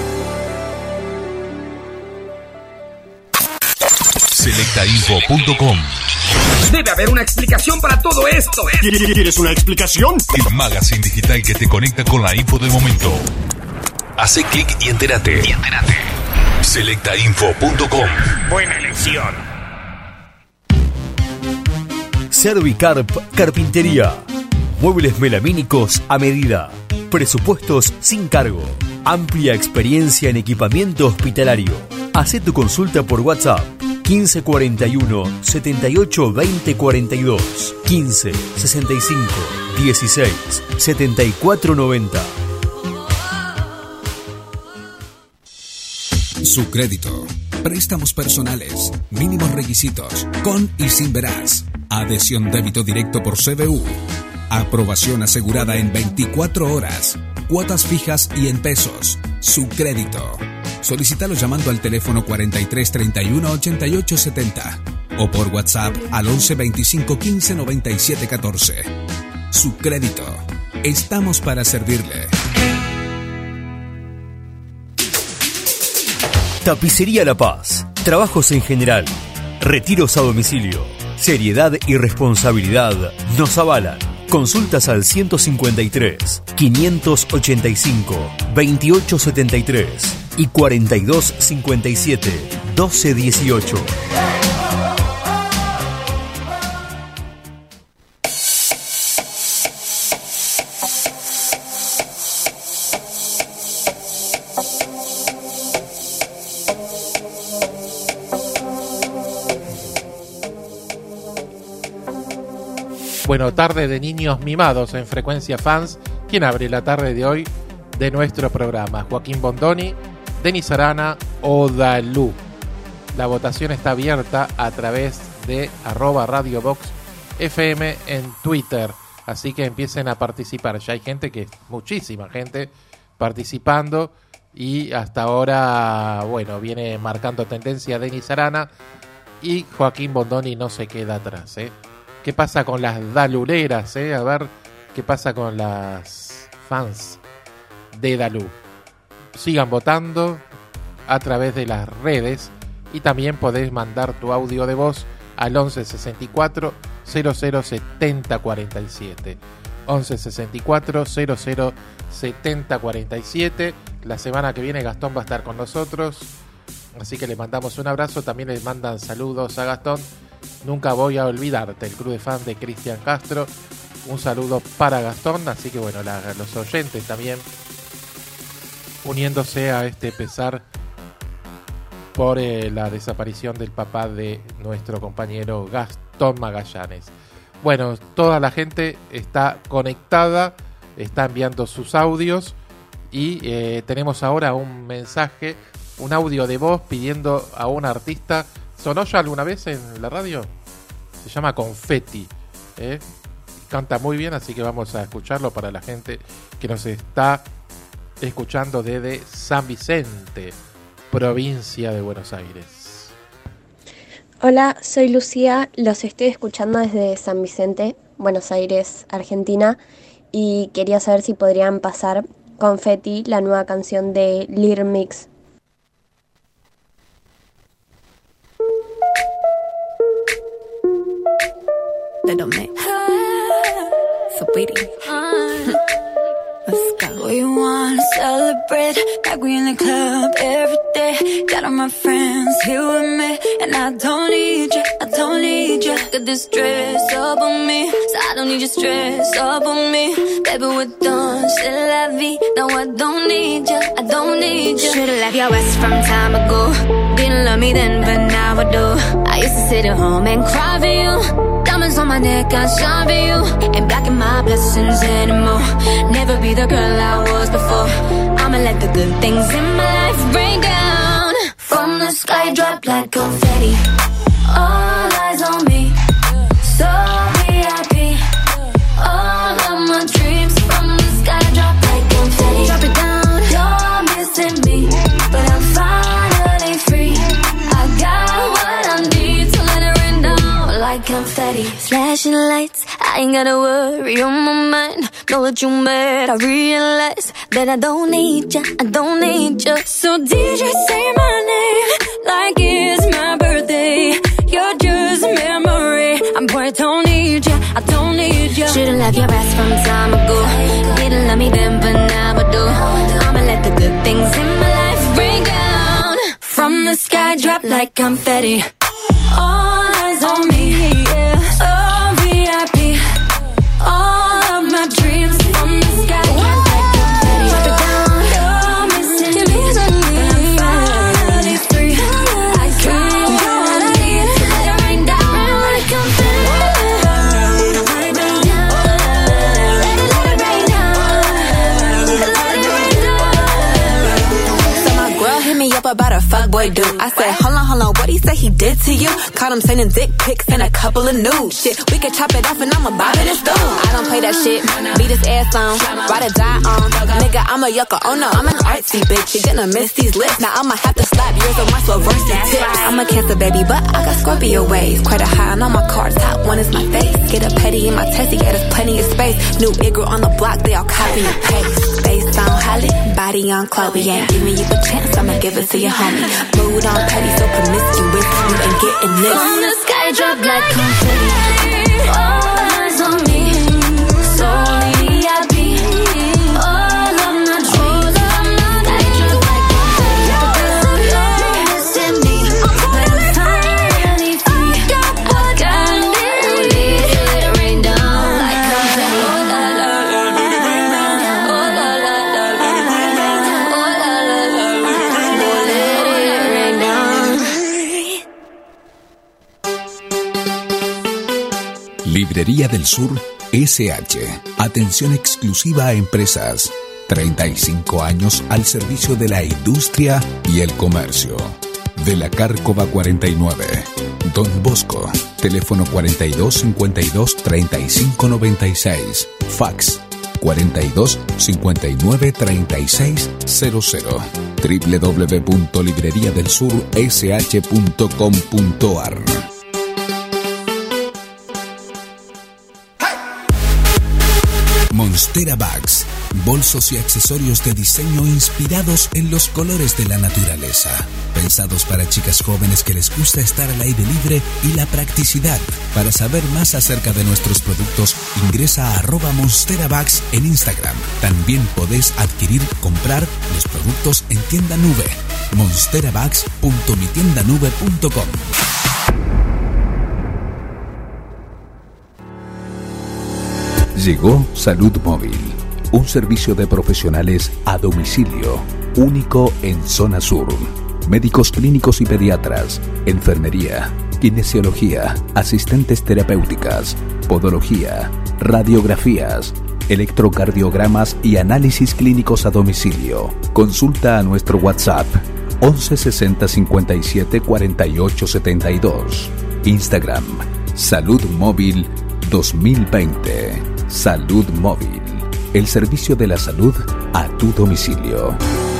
selecta info punto com. Debe haber una explicación para todo esto. ¿Quieres una explicación? El magazine digital que te conecta con la info del momento. Hace clic y entérate. Y entérate. selecta info punto com. Buena elección. Servicarp Carpintería. Muebles melamínicos a medida. Presupuestos sin cargo. Amplia experiencia en equipamiento hospitalario. Hacé tu consulta por WhatsApp quince cuarenta y uno setenta y ocho veinte cuarenta y dos, quince sesenta y cinco dieciséis setenta y cuatro noventa. Su crédito. Préstamos personales. Mínimos requisitos. Con y sin veraz. Adhesión débito directo por C B U. Aprobación asegurada en veinticuatro horas. Cuotas fijas y en pesos. Su crédito. Solicítalo llamando al teléfono cuarenta y tres treinta y uno ochenta y ocho setenta o por WhatsApp al once veinticinco quince noventa y siete catorce. Su crédito. Estamos para servirle. Tapicería La Paz. Trabajos en general. Retiros a domicilio. Seriedad y responsabilidad nos avalan. Consultas al ciento cincuenta y tres, quinientos ochenta y cinco, veintiocho setenta y tres y cuarenta y dos cincuenta y siete, doce dieciocho. Bueno, tarde de niños mimados en Frecuencia Fans. ¿Quién abre la tarde de hoy de nuestro programa? Joaquín Bondoni, Denis Arana o Dalú. La votación está abierta a través de arroba Radio Box F M en Twitter. Así que empiecen a participar. Ya hay gente, que muchísima gente participando. Y hasta ahora, bueno, viene marcando tendencia Denis Arana. Y Joaquín Bondoni no se queda atrás, ¿eh? ¿Qué pasa con las daluleras, eh? A ver qué pasa con las fans de Dalú. Sigan votando a través de las redes y también podés mandar tu audio de voz al once sesenta y cuatro cero cero setenta cuarenta y siete. once sesenta y cuatro cero cero setenta cuarenta y siete. La semana que viene Gastón va a estar con nosotros, así que le mandamos un abrazo. También les mandan saludos a Gastón. Nunca voy a olvidarte, el club de fans de Cristian Castro. Un saludo para Gastón. Así que bueno, la, los oyentes también uniéndose a este pesar por eh, la desaparición del papá de nuestro compañero Gastón Magallanes. Bueno, toda la gente está conectada, está enviando sus audios y eh, tenemos ahora un mensaje, un audio de voz pidiendo a un artista. ¿Sonó ya alguna vez en la radio? Se llama Confetti, ¿eh? Canta muy bien, así que vamos a escucharlo para la gente que nos está escuchando desde San Vicente, provincia de Buenos Aires. Hola, soy Lucía, los estoy escuchando desde San Vicente, Buenos Aires, Argentina, y quería saber si podrían pasar Confetti, la nueva canción de Little Mix. Little Mix. so pretty. Uh, let's go. We wanna celebrate like we in the club every day. Got all my friends here with me, and I don't need you, I don't need you. Got this dress up on me, so I don't need your stress up on me. Baby, we're done, c'est la vie. No, I don't need you, I don't need you. Should've left your ass from time ago. Didn't love me then, but now I do. I used to sit at home and cry for you. Diamonds on my neck, I shine for you. Ain't blocking my blessings anymore. Never be the girl I was before. I'ma let the good things in my life rain down. From the sky, drop like confetti. All eyes on me, so V I P. All of my dreams from the sky, drop like confetti. Drop it down, you're missing me, but I'm finally free. I got what I need to let it rain down like confetti. Flashing lights, I ain't gotta worry on my mind. Know that you mad, I realize that I don't need ya, I don't need ya. So D J, say my name like it's my birthday. You're just a memory, I'm poor, I don't need ya, I don't need ya. Should've left your ass from time ago. Didn't love me then, but now I do. I'ma let the good things in my life rain down. From the sky, drop like confetti. All eyes on me, yeah. Oh, V I P. All of my dreams from the sky, drop like confetti. Drop it down, you're missing me, but I'm finally free. I got what I need to let it rain down like confetti. Let it rain down, let it rain down, let it rain down. So my girl hit me up about a fuckboy dude. I said, hold on, hold on, what he say he did to you? Caught him sending dick pics and a couple of nudes. Shit, we could chop it off and I'ma bob it and stew. I don't play that shit, beat his ass on, ride or die on. Nigga, I'm a yucca, oh no, I'm an artsy bitch. You're gonna miss these lips, now I'ma have to slap yours with my subversive tips. I'm a Cancer baby, but I got Scorpio waves. Quite a high on all my cards, top one is my face. Get a petty in my testy, yeah, there's plenty of space. New Igor on the block, they all copy and paste. Face on Holly, body on Chloe. Ain't giving you a chance, I'ma give it to your homie. Mood on petty, so promiscuous, you ain't getting this. From the sky, drop like confetti. All eyes on me, so V I P. All of my dreams from the sky, drop like confetti. You're missing me, but I'm finally free. I got what I need to let it rain down like confetti. Oh la la la la, oh la la la la, oh la la la la, let it rain down. Librería del Sur S H. Atención exclusiva a empresas. treinta y cinco años al servicio de la industria y el comercio. De la Cárcova cuarenta y nueve. Don Bosco. Teléfono cuarenta y dos cincuenta y dos treinta y cinco noventa y seis. Fax cuarenta y dos cincuenta y nueve treinta y seis cero cero. doble u doble u doble u punto librería del sur s h punto com punto a r. Monstera Bags, bolsos y accesorios de diseño inspirados en los colores de la naturaleza. Pensados para chicas jóvenes que les gusta estar al aire libre y la practicidad. Para saber más acerca de nuestros productos, ingresa a arroba Monstera Bags en Instagram. También podés adquirir, comprar los productos en tienda nube. monsterabags punto mi tienda nube punto com. Llegó Salud Móvil, un servicio de profesionales a domicilio, único en Zona Sur. Médicos clínicos y pediatras, enfermería, kinesiología, asistentes terapéuticas, podología, radiografías, electrocardiogramas y análisis clínicos a domicilio. Consulta a nuestro WhatsApp once sesenta cincuenta y siete cuarenta y ocho setenta y dos. Instagram Salud Móvil dos mil veinte. Salud Móvil, el servicio de la salud a tu domicilio.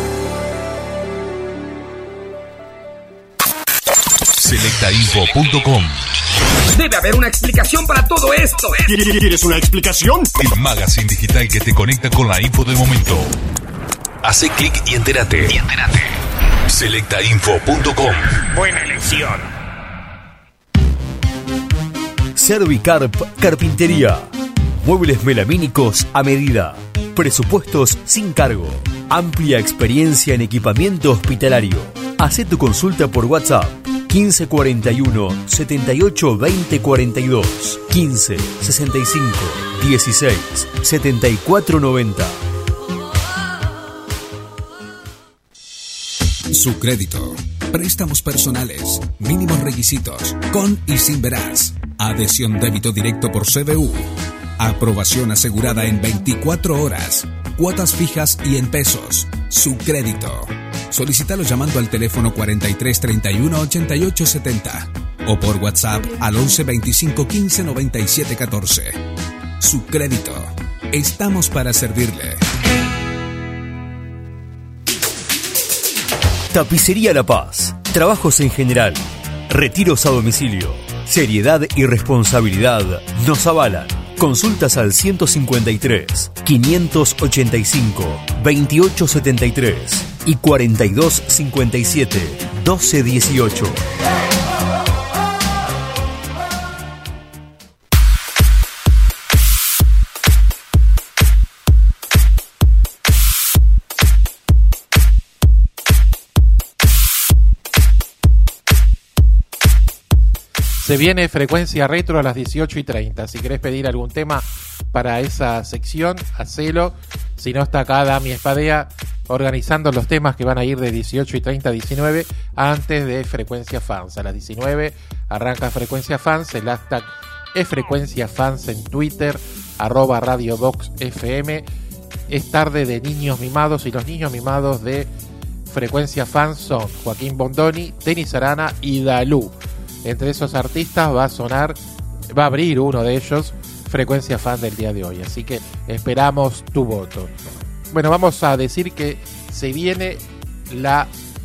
selecta info punto com. Debe haber una explicación para todo esto. ¿Quieres una explicación? El magazine digital que te conecta con la info del momento. Hace clic y entérate. Y entérate. selecta info punto com. Buena elección. Servicarp Carpintería. muebles melamínicos a medida. Presupuestos sin cargo. Amplia experiencia en equipamiento hospitalario. Hacé tu consulta por WhatsApp quince cuarenta y uno, setenta y ocho, veinte cuarenta y dos, quince sesenta y cinco, dieciséis, setenta y cuatro noventa. Su crédito. Préstamos personales. Mínimos requisitos. Con y sin veraz. Adhesión débito directo por C B U. Aprobación asegurada en veinticuatro horas. Cuotas fijas y en pesos. Su crédito. Solicítalo llamando al teléfono cuarenta y tres treinta y uno ochenta y ocho setenta o por WhatsApp al once veinticinco quince noventa y siete catorce. Su crédito. Estamos para servirle. Tapicería La Paz. Trabajos en general. Retiros a domicilio. Seriedad y responsabilidad nos avalan. Consultas al ciento cincuenta y tres, quinientos ochenta y cinco, veintiocho setenta y tres y cuarenta y dos cincuenta y siete, doce dieciocho. Se viene Frecuencia Retro a las dieciocho y treinta. Si querés pedir algún tema para esa sección, hacelo. Si no, está acá Dami Espadea organizando los temas que van a ir de dieciocho y treinta a diecinueve antes de Frecuencia Fans. A las diecinueve arranca Frecuencia Fans. El hashtag es Frecuencia Fans en Twitter, arroba Radio Box F M. Es tarde de niños mimados y los niños mimados de Frecuencia Fans son Joaquín Bondoni, Denis Arana y Dalú. Entre esos artistas va a sonar, va a abrir uno de ellos, Frecuencia Fan del día de hoy. Así que esperamos tu voto. Bueno, vamos a decir que se viene la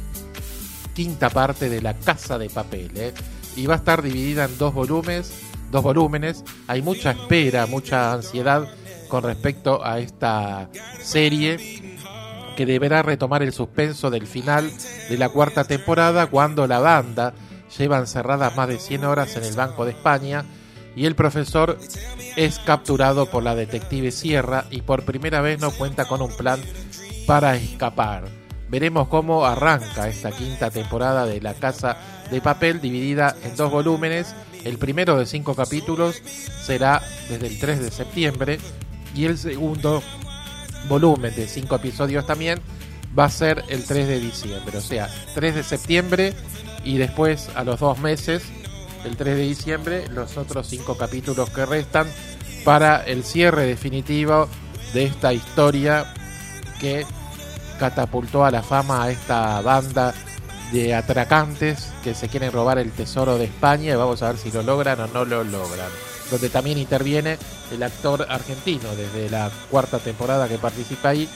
quinta parte de La Casa de Papel, ¿eh? Y va a estar dividida en dos volúmenes, dos volúmenes. Hay mucha espera, mucha ansiedad con respecto a esta serie que deberá retomar el suspenso del final de la cuarta temporada, cuando la banda lleva encerradas más de cien horas en el Banco de España y el profesor es capturado por la detective Sierra y por primera vez no cuenta con un plan para escapar. Veremos cómo arranca esta quinta temporada de La Casa de Papel, dividida en dos volúmenes. El primero de cinco capítulos será desde el tres de septiembre y el segundo volumen de cinco episodios también va a ser el tres de diciembre. O sea, tres de septiembre y después a los dos meses, el tres de diciembre, los otros cinco capítulos que restan para el cierre definitivo de esta historia que catapultó a la fama a esta banda de atracantes que se quieren robar el tesoro de España, y vamos a ver si lo logran o no lo logran. Donde también interviene el actor argentino desde la cuarta temporada que participa ahí,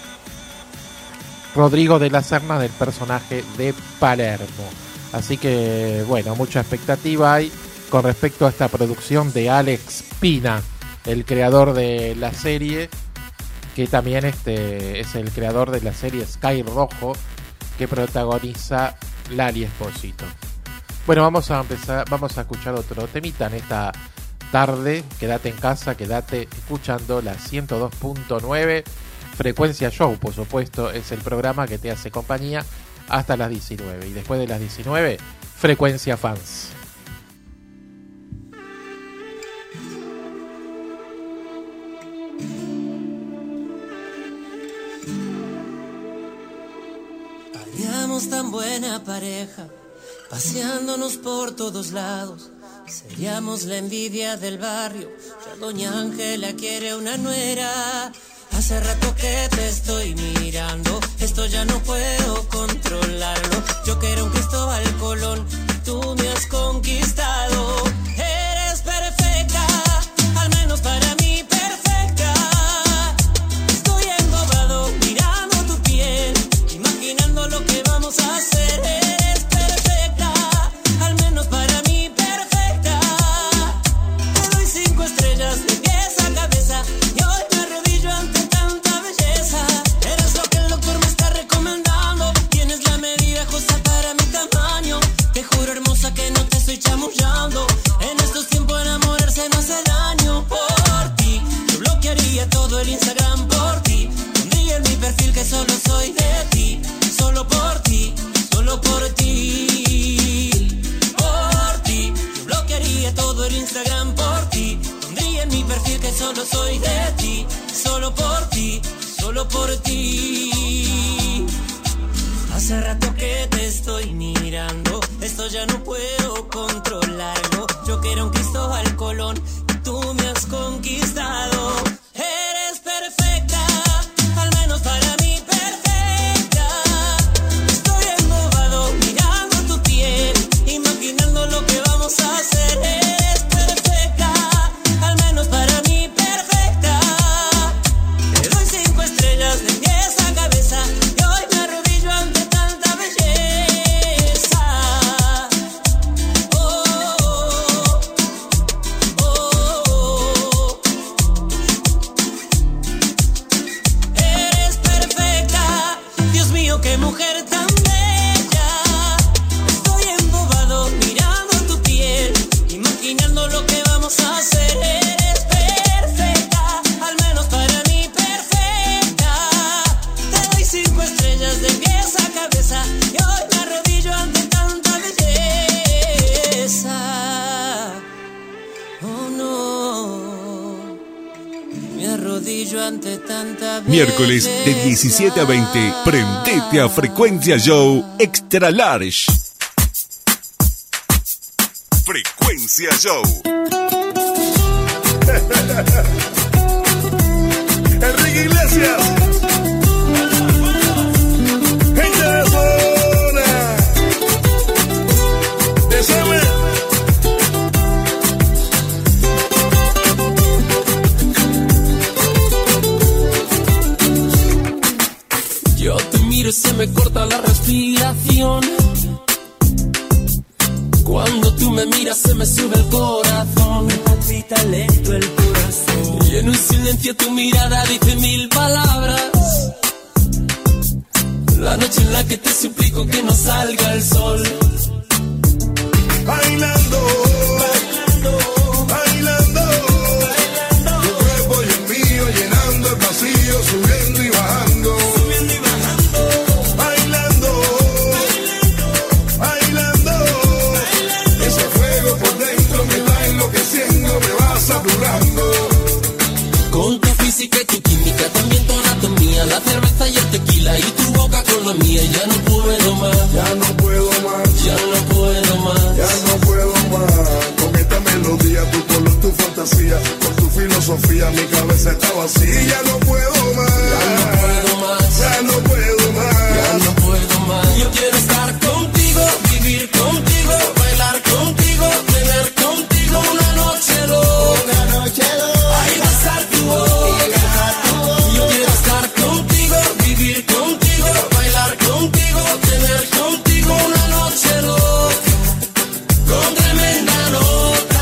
Rodrigo de la Serna, del personaje de Palermo. Así que, bueno, mucha expectativa hay con respecto a esta producción de Alex Pina, el creador de la serie, que también este es el creador de la serie Sky Rojo, que protagoniza Lali Espósito. Bueno, vamos a empezar, vamos a escuchar otro temita en esta tarde. Quédate en casa, quédate escuchando la ciento dos punto nueve. Frecuencia Show, por supuesto, es el programa que te hace compañía hasta las diecinueve. Y después de las diecinueve, Frecuencia Fans. Haríamos tan buena pareja, paseándonos por todos lados. Seríamos la envidia del barrio. Ya doña Ángela quiere una nuera. Hace rato que te estoy mirando, esto ya no puedo controlarlo. Yo quiero un Cristóbal Colón, tú me has conquistado. Eres perfecta, al menos para mí perfecta. Estoy embobado mirando tu piel, imaginando lo que vamos a hacer. Eres perfecta, al menos para mí perfecta. Te doy cinco estrellas de pies a cabeza y hoy me arrodillo ante tanta belleza. Eres lo que el doctor me está recomendando. Tienes la medida justa para mi tamaño. Te juro Instagram por ti. Pondría en mi perfil que solo soy de ti. Solo por ti, solo por ti. Hace rato que te estoy mirando. Esto ya no puedo controlarlo. Yo que era un Cristóbal Colón y tú me has conquistado. Eres perfecta, al menos para mí perfecta. Estoy embobado mirando tu piel, imaginando lo que vamos a hacer. Eres perfecta, al menos para mí perfecta. Te doy cinco estrellas de diez a cabeza y hoy me arrodillo ante tanta belleza. Oh, oh, oh, oh. Eres perfecta, Dios mío, qué mujer tan bella. Estoy embobado mirando tu piel, imaginando lo que vamos a hacer. Eres perfecta, al menos para mí perfecta. Te doy cinco estrellas de pies a cabeza y hoy me arrodillo ante tanta belleza. Oh no, me arrodillo ante tanta belleza. Miércoles de diecisiete a veinte, prendete a Frecuencia Show Extra Large. Frecuencia Show. Enrique Iglesias. Gente de zona. Decime. Yo te miro y se me corta la respiración. Cuando tú me miras se me sube el corazón. Me palpita lento el corazón. Y en un silencio tu mirada dice mil palabras. La noche en la que te suplico que no salga el sol. Bailando, bailando, bailando, bailando. Tu cuerpo y el mío llenando el vacío, subiendo y bajando, subiendo y bajando. Bailando, bailando, bailando, bailando. Ese fuego por dentro me va enloqueciendo, me va saturando. Con tu física y tu química, también tu anatomía, la cerveza y el tequila y tu boca con la mía. Ya no puedo más, ya no puedo más, ya no puedo más, ya no puedo más. Con esta melodía, tu color, tu fantasía, con tu filosofía, mi cabeza está vacía. Ya no puedo más, ya no puedo más, ya no puedo más, ya no puedo más. Yo quiero estar contigo, vivir contigo, bailar contigo, tener contigo una noche loca, una noche loca. Ahí besar tu boca. Yo quiero estar contigo, vivir contigo, bailar contigo, tener contigo una noche loca, con tremenda nota.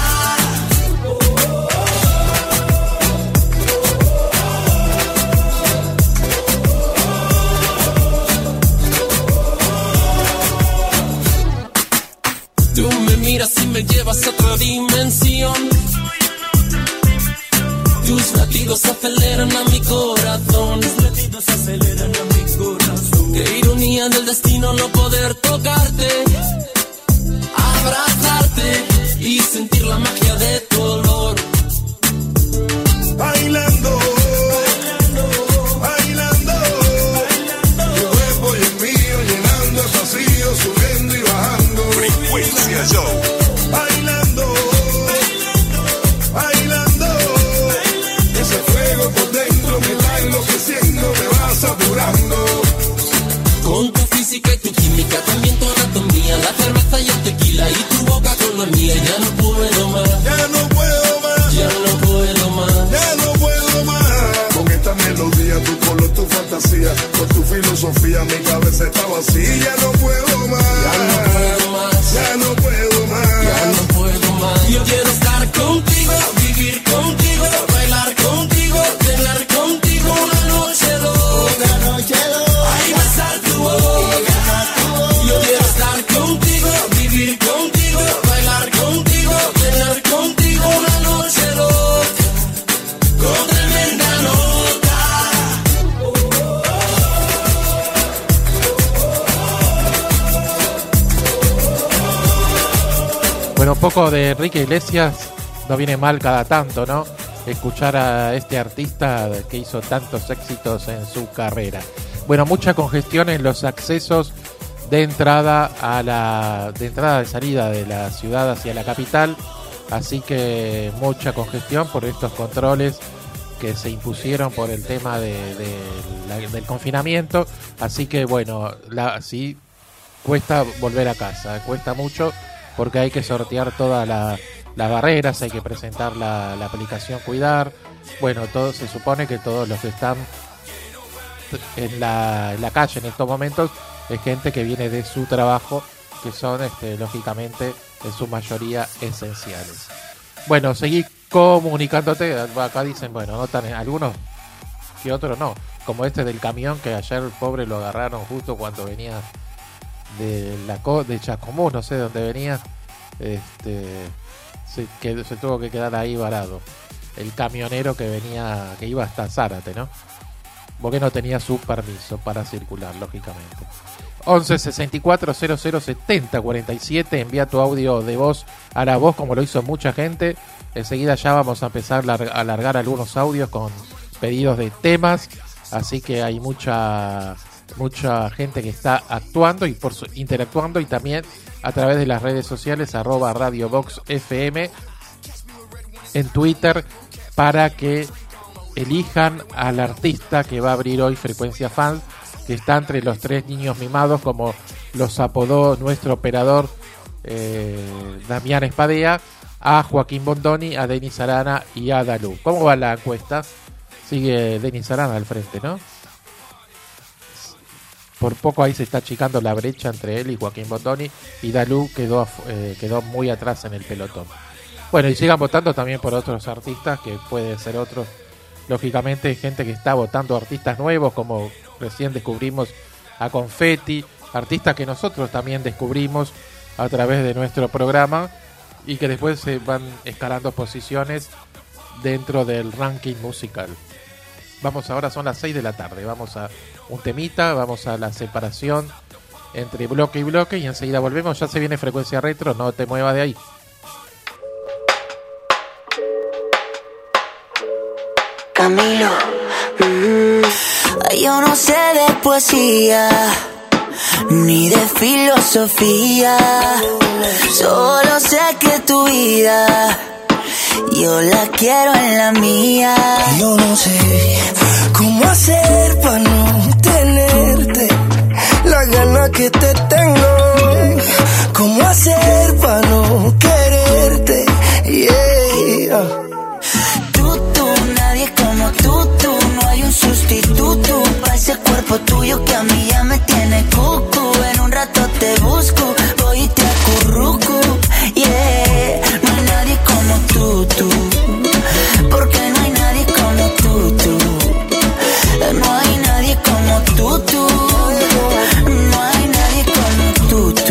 Tú me miras y me llevas a otra dimensión. Tus latidos aceleran a mi corazón. Tus latidos aceleran a mi corazón. Qué ironía del destino no poder tocarte, abrazarte y sentir la magia de tu olor. Bailando, bailando, bailando, bailando. Tu cuerpo y el mío llenando el vacío, subiendo y bajando. Frecuencia Show. Bailando, bailando, bailando. Ese fuego por dentro me va enloqueciendo, me va saturando. Con tu física y tu química, también tu anatomía, la cerveza y el tequila y tu boca con la mía. Ya no puedo más, ya no puedo más, ya no puedo más, ya no puedo más. Con esta melodía, tu color, tu fantasía, con tu filosofía, mi cabeza está vacía. Ya no puedo más, ya no puedo más, ya no puedo más, ya no puedo más. Yo quiero estar contigo, vivir contigo, bailar contigo, tener contigo una noche loca, una noche loca. Ahí besar tu boca. Yo quiero estar contigo, vivir contigo, bailar contigo, tener contigo una noche loca, con tremenda nota. Bueno, un poco de Enrique Iglesias no viene mal cada tanto, ¿no? Escuchar a este artista que hizo tantos éxitos en su carrera. Bueno, mucha congestión en los accesos de entrada a la de entrada y salida de la ciudad hacia la capital, así que mucha congestión por estos controles que se impusieron por el tema de, de la, del confinamiento, así que bueno, la, sí cuesta volver a casa, cuesta mucho porque hay que sortear todas la, las barreras, hay que presentar la, la aplicación Cuidar, bueno, todo se supone que todos los que están en la, en la calle en estos momentos es gente que viene de su trabajo, que son este, lógicamente en su mayoría esenciales. Bueno, seguí comunicándote. Acá dicen, bueno, no tan algunos que otros no, como este del camión que ayer el pobre lo agarraron justo cuando venía de la de Chascomús, no sé de dónde venía, este se, que, se tuvo que quedar ahí varado el camionero que venía, que iba hasta Zárate, ¿no? Porque no tenía su permiso para circular, lógicamente. once sesenta y cuatro cero cero setenta cuarenta y siete, envía tu audio de voz a la voz como lo hizo mucha gente. Enseguida ya vamos a empezar a largar algunos audios con pedidos de temas, así que hay mucha mucha gente que está actuando y por su, interactuando, y también a través de las redes sociales arroba Radio Box F M en Twitter, para que elijan al artista que va a abrir hoy Frecuencia Fans, que está entre los tres niños mimados, como los apodó nuestro operador eh, Damián Espadea, a Joaquín Bondoni, a Denis Arana y a Dalú. ¿Cómo va la encuesta? Sigue Denis Arana al frente, ¿no? Por poco ahí se está achicando la brecha entre él y Joaquín Bondoni, y Dalú quedó, eh, quedó muy atrás en el pelotón. Bueno, y sigan votando también por otros artistas, que pueden ser otros. Lógicamente hay gente que está votando artistas nuevos, como recién descubrimos a Confetti, artistas que nosotros también descubrimos a través de nuestro programa y que después se van escalando posiciones dentro del ranking musical. Vamos, ahora son las seis de la tarde, vamos a un temita, vamos a la separación entre bloque y bloque y enseguida volvemos. Ya se viene Frecuencia Retro, no te muevas de ahí. Camilo, mm, yo no sé de poesía ni de filosofía, solo sé que tu vida yo la quiero en la mía. Yo no sé cómo hacer para no tenerte, la gana que te tengo. Cómo hacer para no quererte, yeah. Como tú, tú, no hay un sustituto para ese cuerpo tuyo que a mí ya me tiene cucu. En un rato te busco, voy y te acurruco, yeah. No hay nadie como tú, tú, porque no hay nadie como tú, tú. No hay nadie como tú, tú, no hay nadie como tú, tú.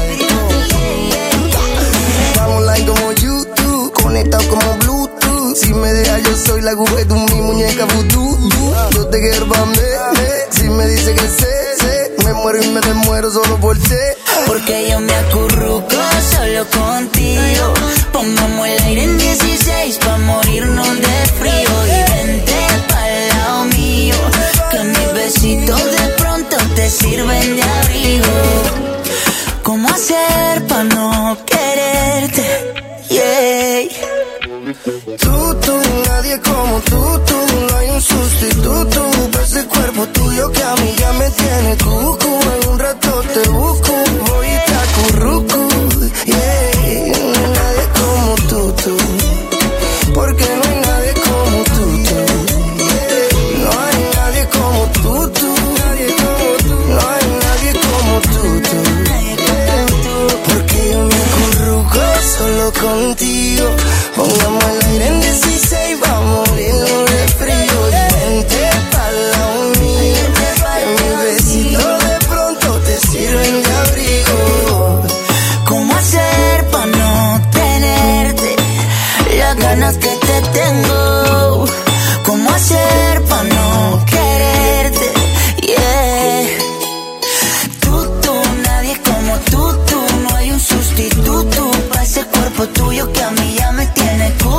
Vamos like como YouTube, conectado como Bluetooth. Si me dejas yo soy la aguja de tu mi muñeca vudú. Yo te quiero pa' mí, si me dice que sé, sé, me muero y me desmuero solo por ti. Porque yo me acurruco solo contigo. Pongamos el aire en dieciséis pa' morirnos de frío. Y vente pa'l lado mío, que mis besitos de pronto te sirven de abrigo. ¿Cómo hacer pa' no quererte? Yeah. Tú, tú, nadie como tú, tú, no hay un sustituto para ese cuerpo tuyo que a mí ya me tiene cucu. En un rato te busco, voy y te acurruco, yeah. No hay nadie como tú, tú, porque no hay nadie como tú, tú, yeah. No hay nadie como tú, tú, nadie como tú, no hay nadie como tú, tú, yeah. Porque yo me acurruco solo contigo. Pongamos el aire en dieciséis, va a morirnos de frío. Y vente pa'l lado mío, que mis besitos de pronto te sirven de abrigo. ¿Cómo hacer pa' no tenerte las ganas que te tengo? ¿Cómo hacer pa' no quererte? Yeah. Tú, tú, nadie como tú, tú, no hay un sustituto para ese cuerpo tuyo que a mí ya me tiene cool.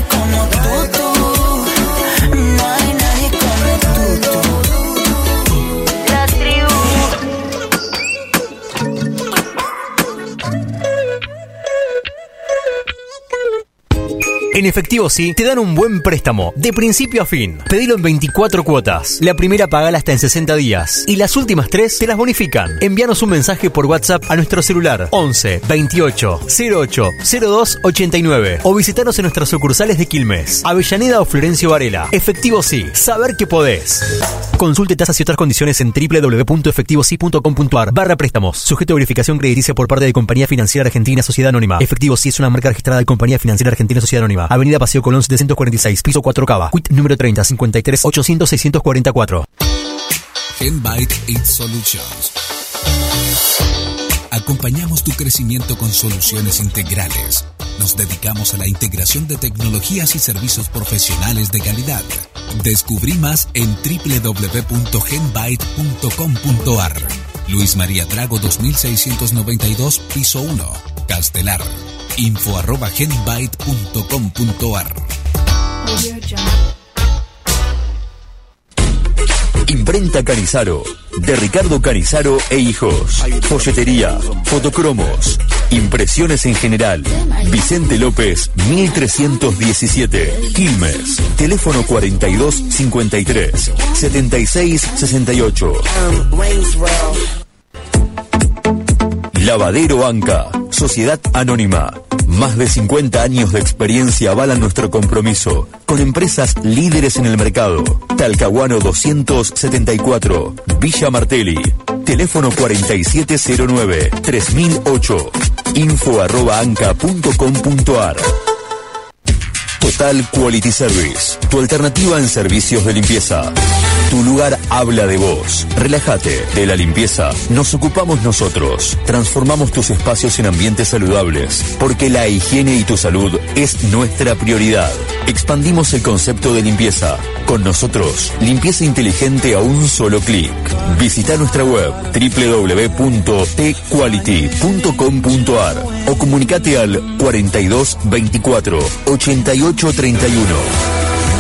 como tú, tú. No hay nadie como tú, tú. La tribu. En Efectivo Sí, te dan un buen préstamo, de principio a fin. Pedilo en veinticuatro cuotas. La primera pagala hasta en sesenta días. Y las últimas tres te las bonifican. Envíanos un mensaje por WhatsApp a nuestro celular once veintiocho cero ocho cero dos ochenta y nueve o visitanos en nuestras sucursales de Quilmes, Avellaneda o Florencio Varela. Efectivo Sí, saber que podés. Consulte tasas y otras condiciones en doble u doble u doble u punto efectivo sí punto com punto a r barra préstamos. Sujeto a verificación crediticia por parte de Compañía Financiera Argentina Sociedad Anónima. Efectivo Sí es una marca registrada de Compañía Financiera Argentina Sociedad Anónima. Avenida Paseo Colón setecientos cuarenta y seis, piso cuatro Cava. Quit número treinta cincuenta y tres ochocientos seiscientos cuarenta y cuatro. Genbyte It Solutions. Acompañamos tu crecimiento con soluciones integrales. Nos dedicamos a la integración de tecnologías y servicios profesionales de calidad. Descubrí más en doble u doble u doble u punto genbyte punto com punto a r. Luis María Drago dos mil seiscientos noventa y dos, piso uno, Castelar. Info arroba genbyte punto com punto a r. Imprenta Canizaro, de Ricardo Canizaro e Hijos. Folletería, fotocromos, impresiones en general. Vicente López, mil trescientos diecisiete, Quilmes. Teléfono cuarenta y dos cincuenta y tres, setenta y seis sesenta y ocho. Lavadero Anca, Sociedad Anónima. Más de cincuenta años de experiencia avalan nuestro compromiso con empresas líderes en el mercado. Talcahuano doscientos setenta y cuatro, Villa Martelli. Teléfono cuarenta y siete cero nueve, tres mil ocho. Info arroba anca punto com punto a r. Total Quality Service, tu alternativa en servicios de limpieza. Tu lugar habla de vos. Relájate. De la limpieza nos ocupamos nosotros. Transformamos tus espacios en ambientes saludables, porque la higiene y tu salud es nuestra prioridad. Expandimos el concepto de limpieza. Con nosotros, limpieza inteligente a un solo clic. Visita nuestra web doble u doble u doble u punto t quality punto com punto a r o comunicate al cuarenta y dos veinticuatro ochenta y ocho treinta y uno.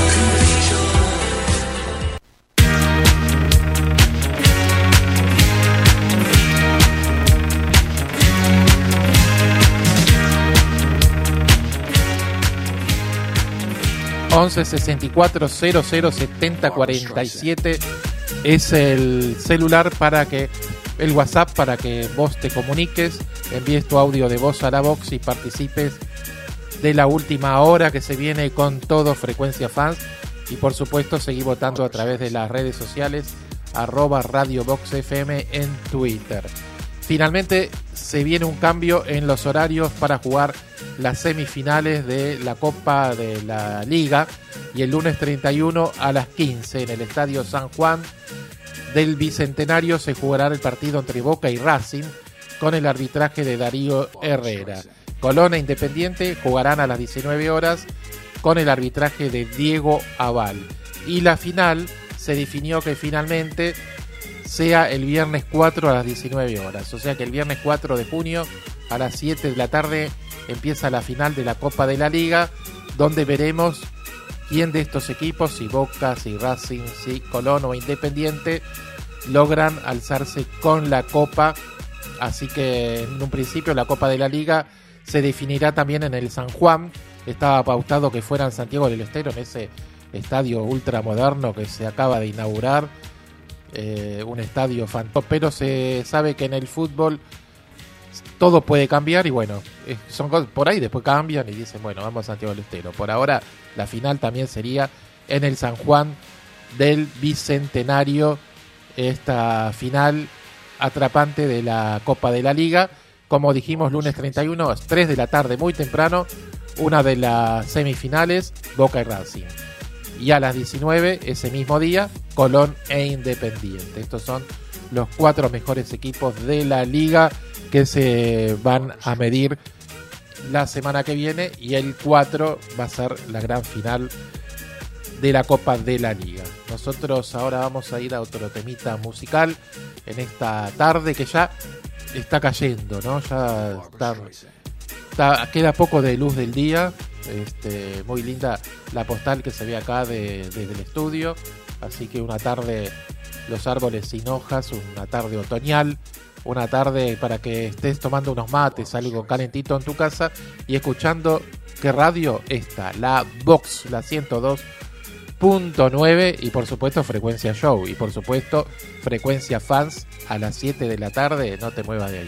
once sesenta y cuatro cero cero setenta cuarenta y siete es el celular para que el WhatsApp para que vos te comuniques, envíes tu audio de voz a la box y participes de la última hora que se viene con todo Frecuencia Fans. Y por supuesto seguí votando a través de las redes sociales arroba Radio Box F M en Twitter. Finalmente se viene un cambio en los horarios para jugar las semifinales de la Copa de la Liga, y el lunes treinta y uno a las quince en el Estadio San Juan del Bicentenario se jugará el partido entre Boca y Racing con el arbitraje de Darío Herrera. Colón e Independiente jugarán a las diecinueve horas con el arbitraje de Diego Aval. Y la final se definió que finalmente sea el viernes cuatro a las diecinueve horas. O sea que el viernes cuatro de junio a las siete de la tarde empieza la final de la Copa de la Liga, donde veremos quién de estos equipos, si Boca, si Racing, si Colón o Independiente, logran alzarse con la Copa. Así que en un principio la Copa de la Liga se definirá también en el San Juan. Estaba pautado que fuera en Santiago del Estero, en ese estadio ultramoderno que se acaba de inaugurar. Eh, un estadio fantástico, pero se sabe que en el fútbol todo puede cambiar y bueno, eh, son cosas, por ahí después cambian y dicen bueno, vamos a Santiago del Estero. Por ahora la final también sería en el San Juan del Bicentenario, esta final atrapante de la Copa de la Liga. Como dijimos, lunes treinta y uno a las tres de la tarde, muy temprano, una de las semifinales, Boca y Racing. Y a las diecinueve, ese mismo día, Colón e Independiente. Estos son los cuatro mejores equipos de la liga que se van a medir la semana que viene. Y el cuatro va a ser la gran final de la Copa de la Liga. Nosotros ahora vamos a ir a otro temita musical en esta tarde que ya está cayendo, ¿no? Ya está, está, queda poco de luz del día. Este, muy linda la postal que se ve acá de, desde el estudio. Así que una tarde, los árboles sin hojas, una tarde otoñal, una tarde para que estés tomando unos mates, algo calentito en tu casa y escuchando. ¿Qué radio? Esta, la Vox, la ciento dos punto nueve, y por supuesto Frecuencia Show, y por supuesto Frecuencia Fans a las siete de la tarde. No te muevas de ahí.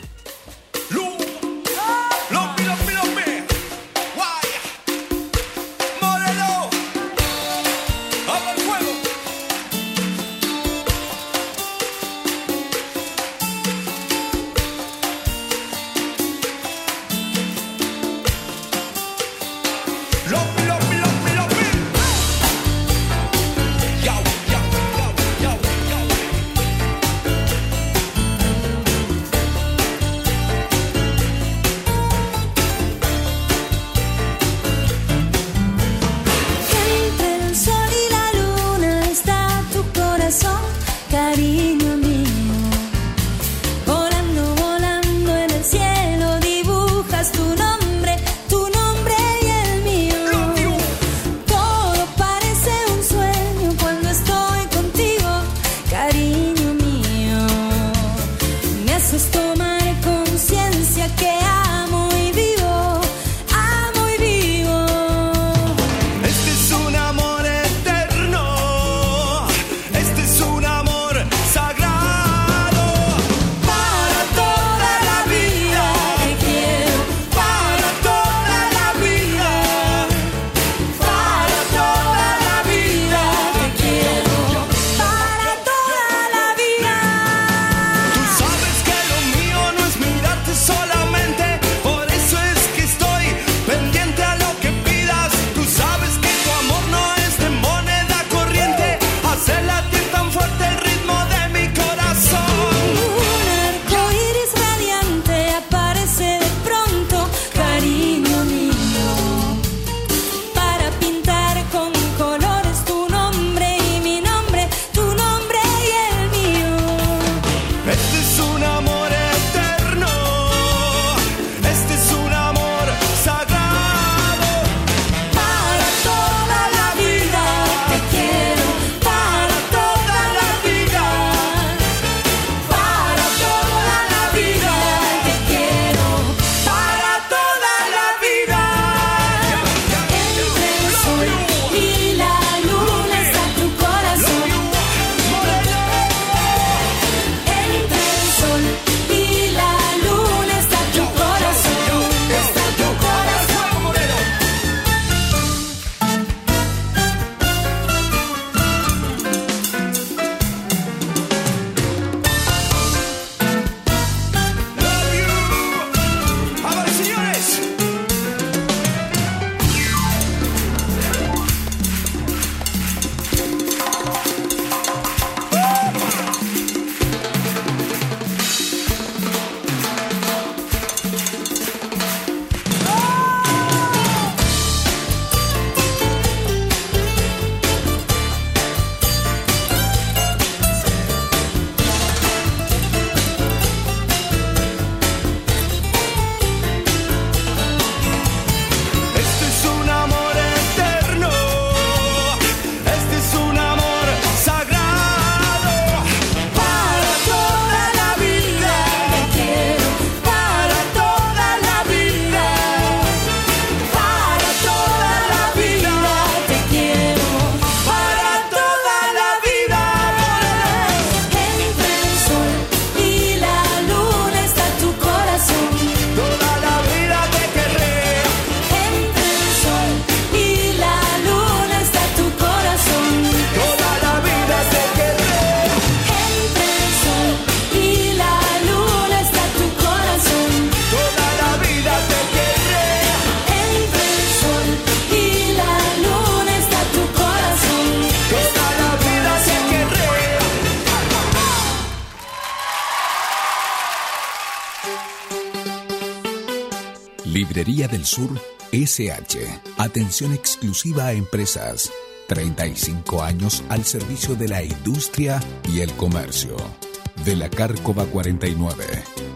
Librería del Sur S H. Atención exclusiva a empresas. treinta y cinco años al servicio de la industria y el comercio. De la Cárcova cuarenta y nueve.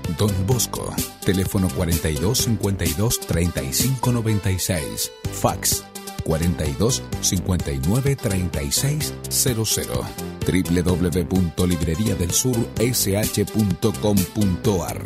Don Bosco, teléfono cuarenta y dos cincuenta y dos treinta y cinco noventa y seis, fax cuarenta y dos cincuenta y nueve treinta y seis cero cero, doble u doble u doble u punto librería del sur s h punto com punto a r.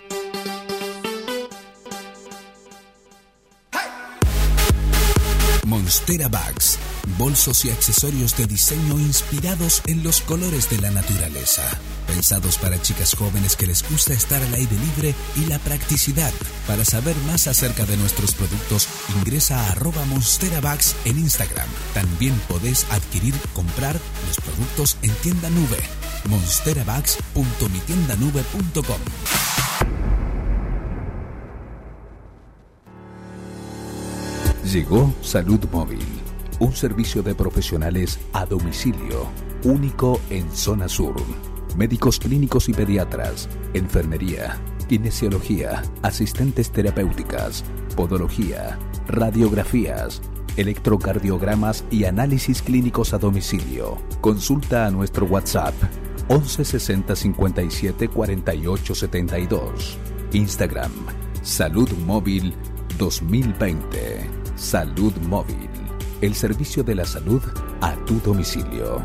Monstera Bags, bolsos y accesorios de diseño inspirados en los colores de la naturaleza. Pensados para chicas jóvenes que les gusta estar al aire libre y la practicidad. Para saber más acerca de nuestros productos, ingresa a arroba Monstera Bags en Instagram. También podés adquirir, comprar los productos en Tienda Nube. monsterabags punto mi tienda nube punto com. Llegó Salud Móvil, un servicio de profesionales a domicilio, único en zona sur. Médicos clínicos y pediatras, enfermería, kinesiología, asistentes terapéuticas, podología, radiografías, electrocardiogramas y análisis clínicos a domicilio. Consulta a nuestro WhatsApp once sesenta cincuenta y siete cuarenta y ocho setenta y dos. Instagram Salud Móvil dos mil veinte. Salud Móvil, el servicio de la salud a tu domicilio.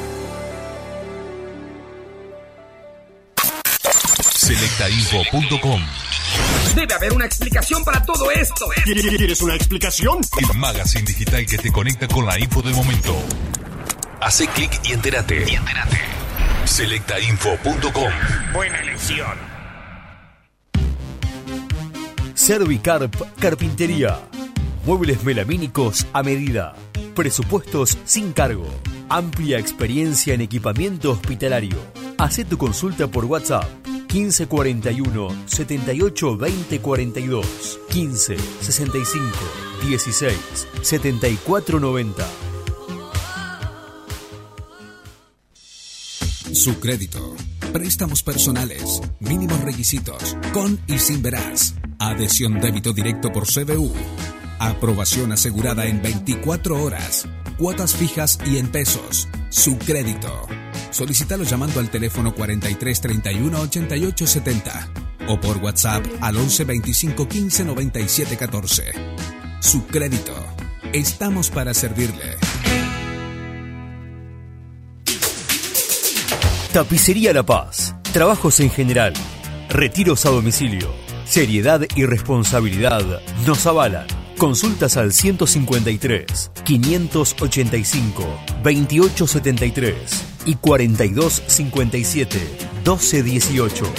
selecta info punto com. Debe haber una explicación para todo esto. ¿Quieres una explicación? El magazine digital que te conecta con la info del momento. Hace clic y entérate. Y entérate. selecta info punto com. Buena elección. Servicarp Carpintería. Muebles melamínicos a medida. Presupuestos sin cargo. Amplia experiencia en equipamiento hospitalario. Hacé tu consulta por WhatsApp quince cuarenta y uno setenta y ocho veinte cuarenta y dos, quince sesenta y cinco dieciséis setenta y cuatro noventa. Su crédito. Préstamos personales. Mínimos requisitos. Con y sin veraz. Adhesión débito directo por C B U. Aprobación asegurada en veinticuatro horas. Cuotas fijas y en pesos. Su crédito. Solicítalo llamando al teléfono cuarenta y tres treinta y uno ochenta y ocho setenta o por WhatsApp al once veinticinco quince noventa y siete catorce. Su crédito. Estamos para servirle. Tapicería La Paz. Trabajos en general. Retiros a domicilio. Seriedad y responsabilidad nos avalan. Consultas al ciento cincuenta y tres, quinientos ochenta y cinco, veintiocho setenta y tres y cuarenta y dos cincuenta y siete, doce dieciocho.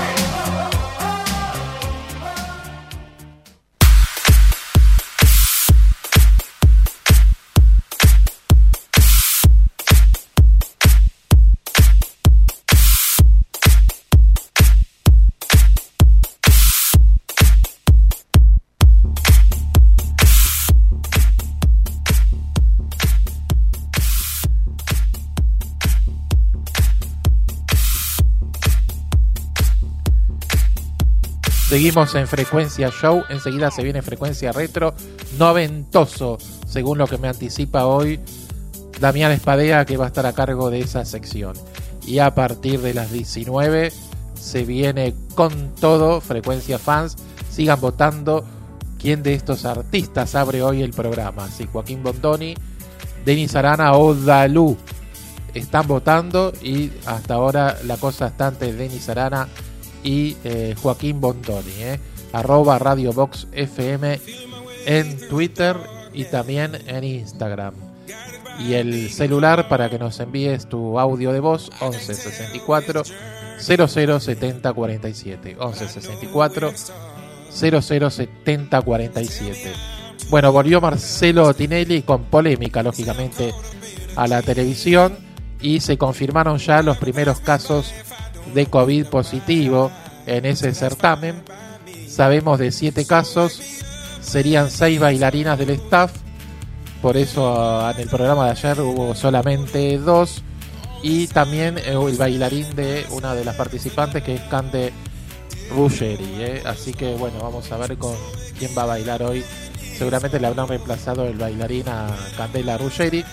Seguimos en Frecuencia Show, enseguida se viene Frecuencia Retro, noventoso, según lo que me anticipa hoy Damián Espadea, que va a estar a cargo de esa sección. Y a partir de las diecinueve se viene con todo Frecuencia Fans. Sigan votando quién de estos artistas abre hoy el programa, si Joaquín Bondoni, Denis Arana o Dalú. Están votando y hasta ahora la cosa está entre Denis Arana y eh, Joaquín Bondoni, eh. arroba Radio Box F M en Twitter y también en Instagram. Y el celular para que nos envíes tu audio de voz, once sesenta y cuatro cero cero setenta cuarenta y siete, once sesenta y cuatro cero cero setenta cuarenta y siete. Bueno, volvió Marcelo Tinelli con polémica, lógicamente, a la televisión y se confirmaron ya los primeros casos de COVID positivo en ese certamen. Sabemos de siete casos, serían seis bailarinas del staff, por eso en el programa de ayer hubo solamente dos, y también el bailarín de una de las participantes, que es Cande Ruggeri, ¿eh? Así que bueno, vamos a ver con quién va a bailar hoy. Seguramente le habrán reemplazado el bailarín a Candela Ruggeri.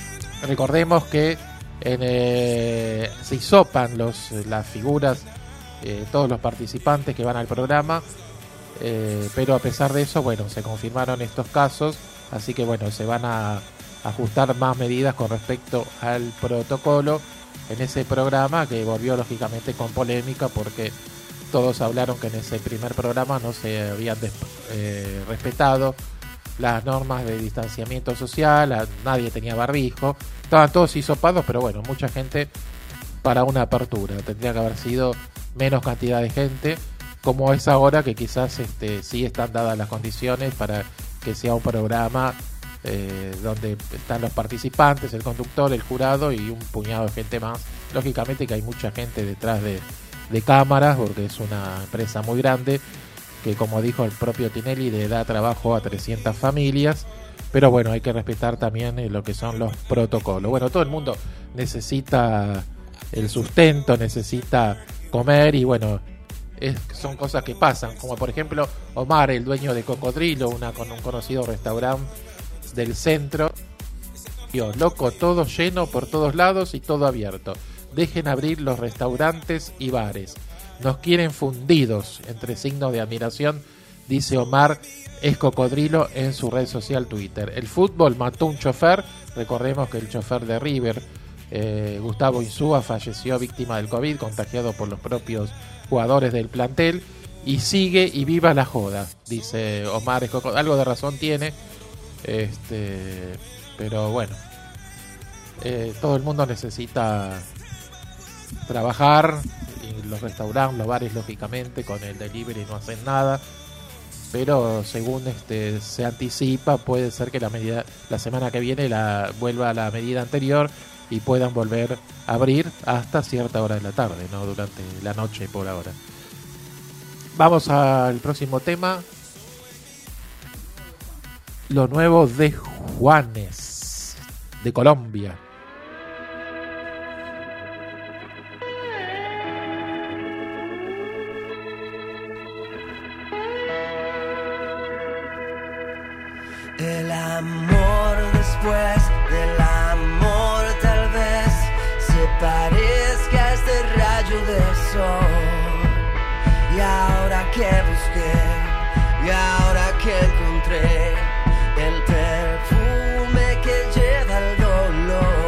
Recordemos que en, eh, se hisopan los, las figuras eh, todos los participantes que van al programa, eh, pero a pesar de eso, bueno, se confirmaron estos casos, así que bueno, se van a ajustar más medidas con respecto al protocolo en ese programa, que volvió lógicamente con polémica porque todos hablaron que en ese primer programa no se habían des- eh, respetado las normas de distanciamiento social, a, nadie tenía barbijo, estaban todos hisopados, pero bueno, mucha gente para una apertura, tendría que haber sido menos cantidad de gente, como es ahora, que quizás este, sí están dadas las condiciones para que sea un programa eh, donde están los participantes, el conductor, el jurado y un puñado de gente más. Lógicamente que hay mucha gente detrás de, de cámaras, porque es una empresa muy grande, que como dijo el propio Tinelli, le da trabajo a trescientas familias, pero bueno, hay que respetar también eh, lo que son los protocolos. Bueno, todo el mundo necesita el sustento, necesita comer y bueno, es, son cosas que pasan, como por ejemplo Omar, el dueño de Cocodrilo, una, con un conocido restaurante del centro. Dios, loco, todo lleno por todos lados y todo abierto. Dejen abrir los restaurantes y bares. Nos quieren fundidos, entre signos de admiración, dice Omar es Cocodrilo en su red social Twitter. El fútbol mató un chofer, recordemos que el chofer de River, eh, Gustavo Insúa, falleció víctima del COVID, contagiado por los propios jugadores del plantel, y sigue y viva la joda, dice Omar es Cocodrilo. Algo de razón tiene, este, pero bueno, eh, todo el mundo necesita trabajar, y los restaurantes, los bares lógicamente con el delivery no hacen nada, pero según este se anticipa, puede ser que la medida la semana que viene la vuelva a la medida anterior y puedan volver a abrir hasta cierta hora de la tarde, no durante la noche por ahora. Vamos al próximo tema. Lo nuevo de Juanes, de Colombia. El amor después del amor tal vez se parezca a este rayo de sol. Y ahora que busqué, y ahora que encontré el perfume que lleva el dolor.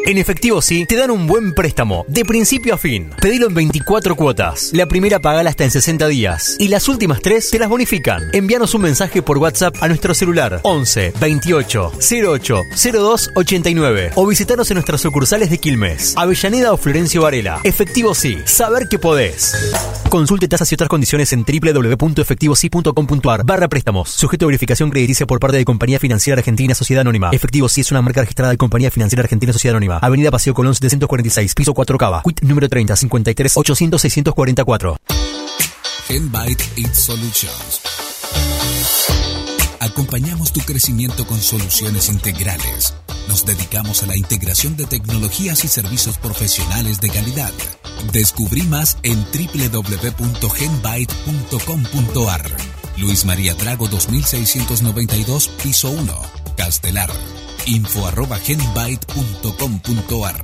En Efectivo Sí te dan un buen préstamo de principio a fin. Pedilo en veinticuatro cuotas. La primera pagala hasta en sesenta días y las últimas tres te las bonifican. Envíanos un mensaje por WhatsApp a nuestro celular once veintiocho cero ocho cero dos ochenta y nueve o visitanos en nuestras sucursales de Quilmes, Avellaneda o Florencio Varela. Efectivo Sí, saber que podés. Consulte tasas y otras condiciones en w w w punto efectivo sí punto com punto a r barra préstamos. Sujeto a verificación crediticia por parte de Compañía Financiera Argentina Sociedad Anónima. Efectivo Sí es una marca registrada de Compañía Financiera Argentina Sociedad Anónima. Avenida Paseo Colón setecientos cuarenta y seis, piso cuatro Cava. Quit número treinta cincuenta y tres ochocientos seiscientos cuarenta y cuatro. Genbyte It Solutions. Acompañamos tu crecimiento con soluciones integrales. Nos dedicamos a la integración de tecnologías y servicios profesionales de calidad. Descubrí más en w w w punto genbyte punto com punto a r. Luis María Drago dos mil seiscientos noventa y dos, piso uno, Castelar. Info arroba genbyte punto com punto a r.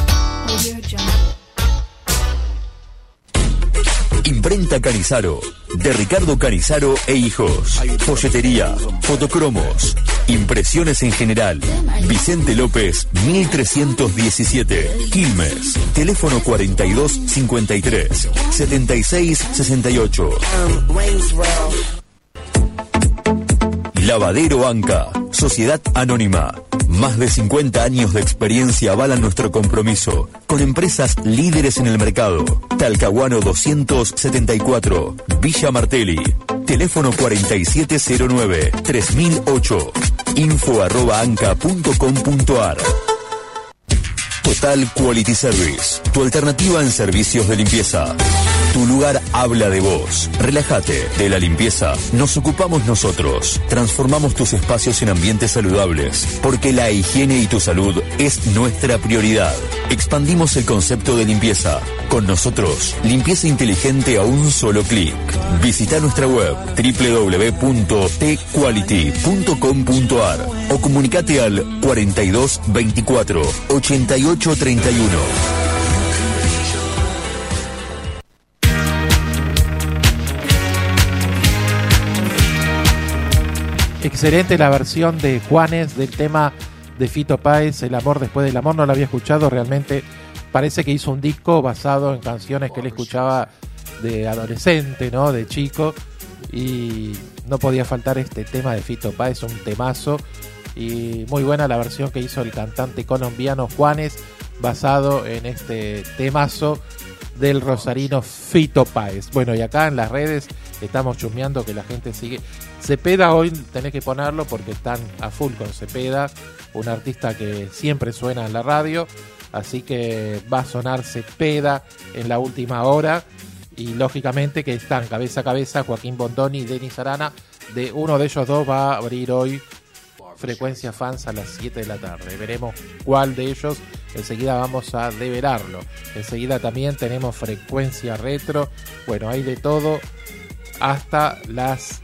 Imprenta Canizaro, de Ricardo Canizaro e Hijos. Folletería, fotocromos, impresiones en general. Vicente López, mil trescientos diecisiete, Quilmes. Teléfono cuarenta y dos cincuenta y tres, setenta y seis sesenta y ocho. Lavadero Anca, Sociedad Anónima. Más de cincuenta años de experiencia avalan nuestro compromiso con empresas líderes en el mercado. Talcahuano doscientos setenta y cuatro, Villa Martelli. Teléfono cuarenta y siete cero nueve, tres mil ocho. Info arroba anca punto com punto a r. Total Quality Service, tu alternativa en servicios de limpieza. Tu lugar habla de vos. Relájate. De la limpieza nos ocupamos nosotros. Transformamos tus espacios en ambientes saludables, porque la higiene y tu salud es nuestra prioridad. Expandimos el concepto de limpieza. Con nosotros, limpieza inteligente a un solo clic. Visita nuestra web w w w punto t quality punto com punto a r o comunicate al cuarenta y dos veinticuatro ochenta y ocho treinta y uno. Excelente la versión de Juanes del tema de Fito Páez, El amor después del amor. No lo había escuchado, realmente parece que hizo un disco basado en canciones que él escuchaba de adolescente, ¿no? De chico, y no podía faltar este tema de Fito Páez, un temazo, y muy buena la versión que hizo el cantante colombiano Juanes, basado en este temazo del rosarino Fito Páez. Bueno, y acá en las redes estamos chusmeando que la gente sigue. Cepeda hoy tenés que ponerlo porque están a full con Cepeda, un artista que siempre suena en la radio, así que va a sonar Cepeda en la última hora, y lógicamente que están cabeza a cabeza Joaquín Bondoni y Denis Arana. De uno de ellos dos va a abrir hoy Frecuencia Fans a las siete de la tarde. Veremos cuál de ellos, enseguida vamos a develarlo. Enseguida también tenemos Frecuencia Retro. Bueno, hay de todo hasta las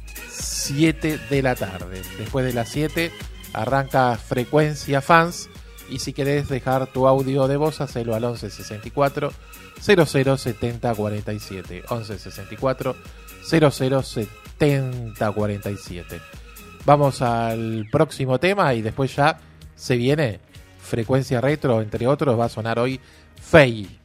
siete de la tarde. Después de las siete arranca Frecuencia Fans, y si querés dejar tu audio de voz, hacelo al once sesenta y cuatro cero cero setenta cuarenta y siete. once sesenta y cuatro cero cero setenta cuarenta y siete. Vamos al próximo tema y después ya se viene Frecuencia Retro, entre otros va a sonar hoy Fey.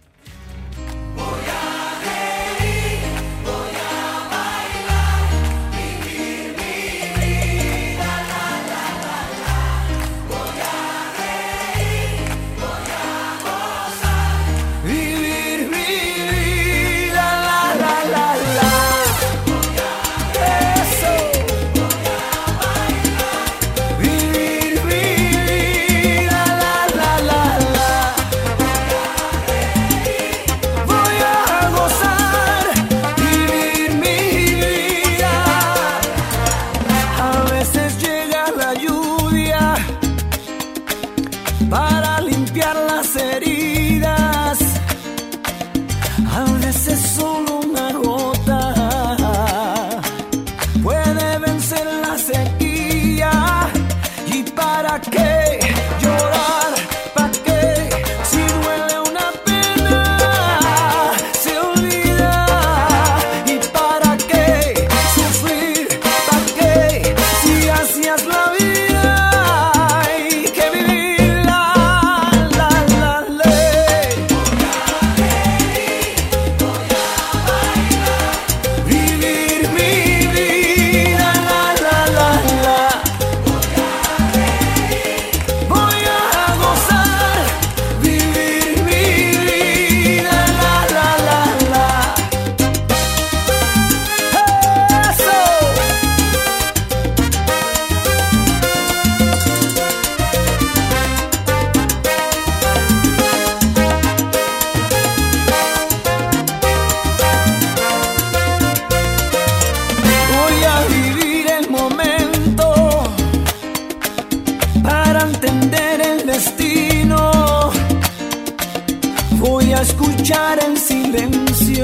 La luchar en silencio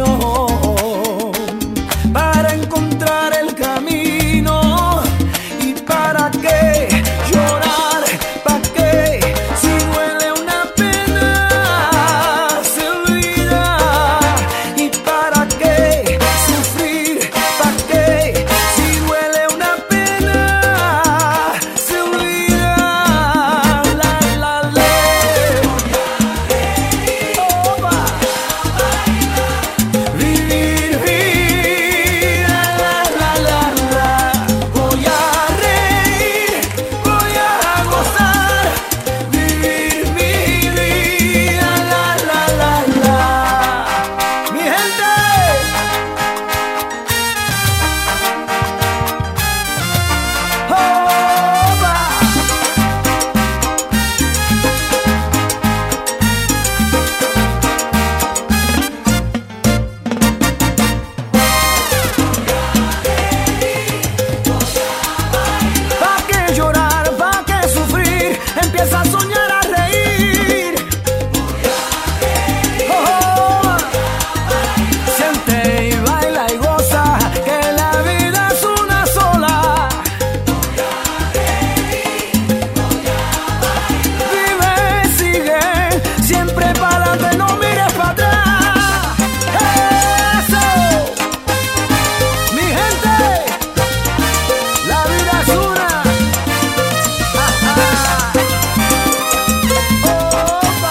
para encontrar el camino. ¿Y para qué llorar? ¿Para qué? Si duele una pena, se olvida. ¿Y para qué sufrir? ¿Para qué? Si duele una pena, se olvida. La, la, la. Opa. Vivir, vivir. La, la, la, la. Voy a reír, voy a gozar. Vivir mi vida. La, la, la, la. Mi gente. Opa. ¿Pa' qué llorar? ¿Pa' qué sufrir? Empieza a soñar, a reír. Oh, siente y baila y goza, que la vida es una sola. Vive, sigue, siempre para adelante, no mires para atrás. Eso, mi gente. La vida es una. Ah, ah. Opa.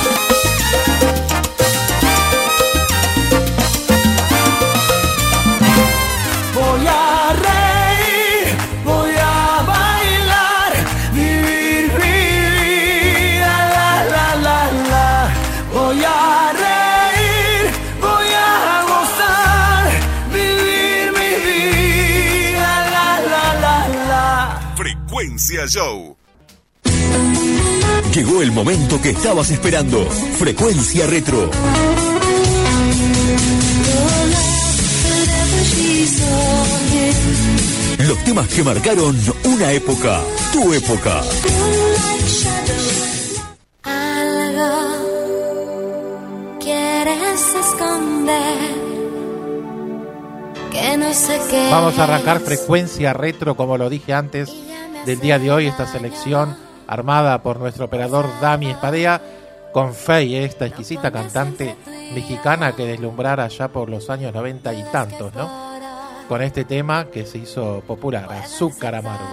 Voy a reír, voy a bailar, vivir mi vida. La, la, la, la. Voy a reír, voy a gozar, vivir mi vida. La, la, la, la. Frecuencia Show. Llegó el momento que estabas esperando. Frecuencia Retro. Los temas que marcaron una época, tu época. Algo quieres esconder que no sé qué. Vamos a arrancar Frecuencia Retro, como lo dije antes, del día de hoy, esta selección armada por nuestro operador Dami Espadea, con Faye, esta exquisita cantante mexicana que deslumbrara ya por los años noventa y tantos, ¿no? Con este tema que se hizo popular, Azúcar Amargo.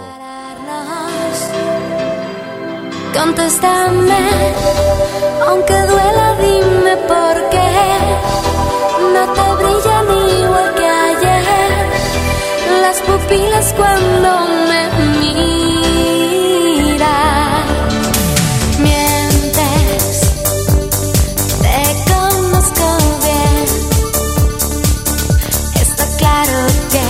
Contéstame, aunque duela, dime por qué no te brillan igual que ayer las pupilas cuando me miras. Mientes, te conozco bien. Está claro que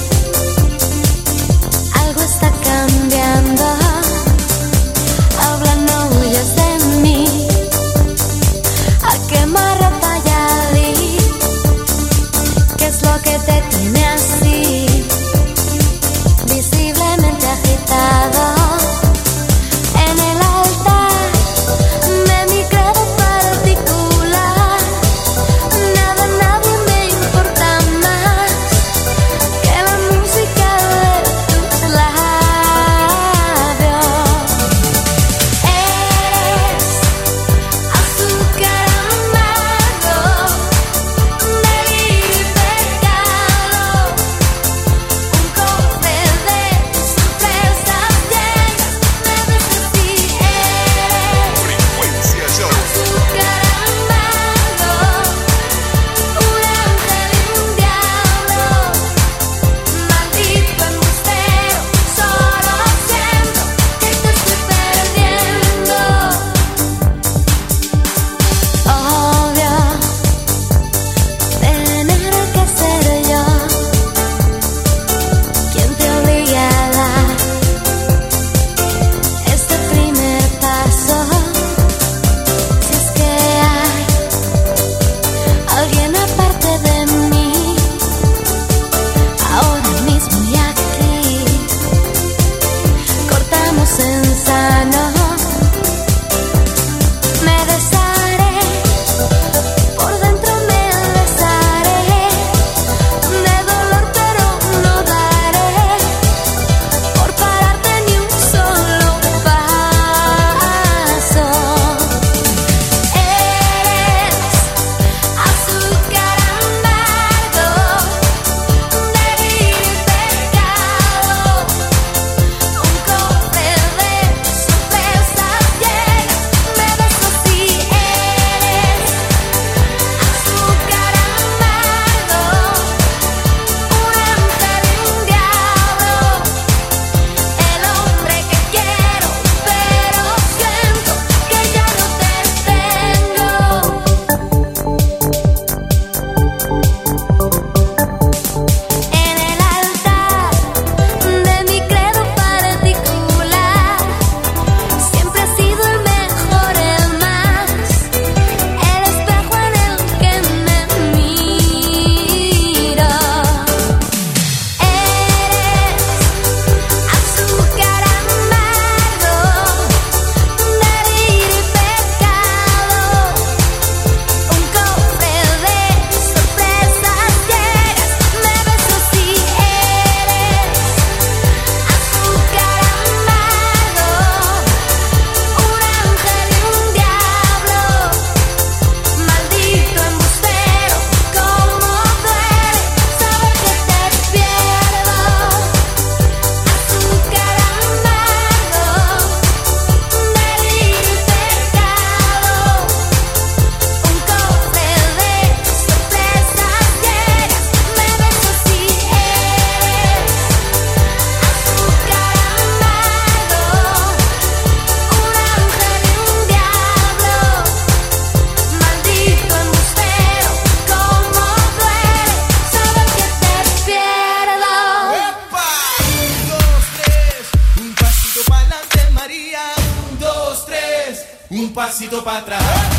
algo está cambiando. Habla, no huyas de mí. ¿A qué marra ya di? ¿Qué es lo que te tiene así? Visible pasito para atrás.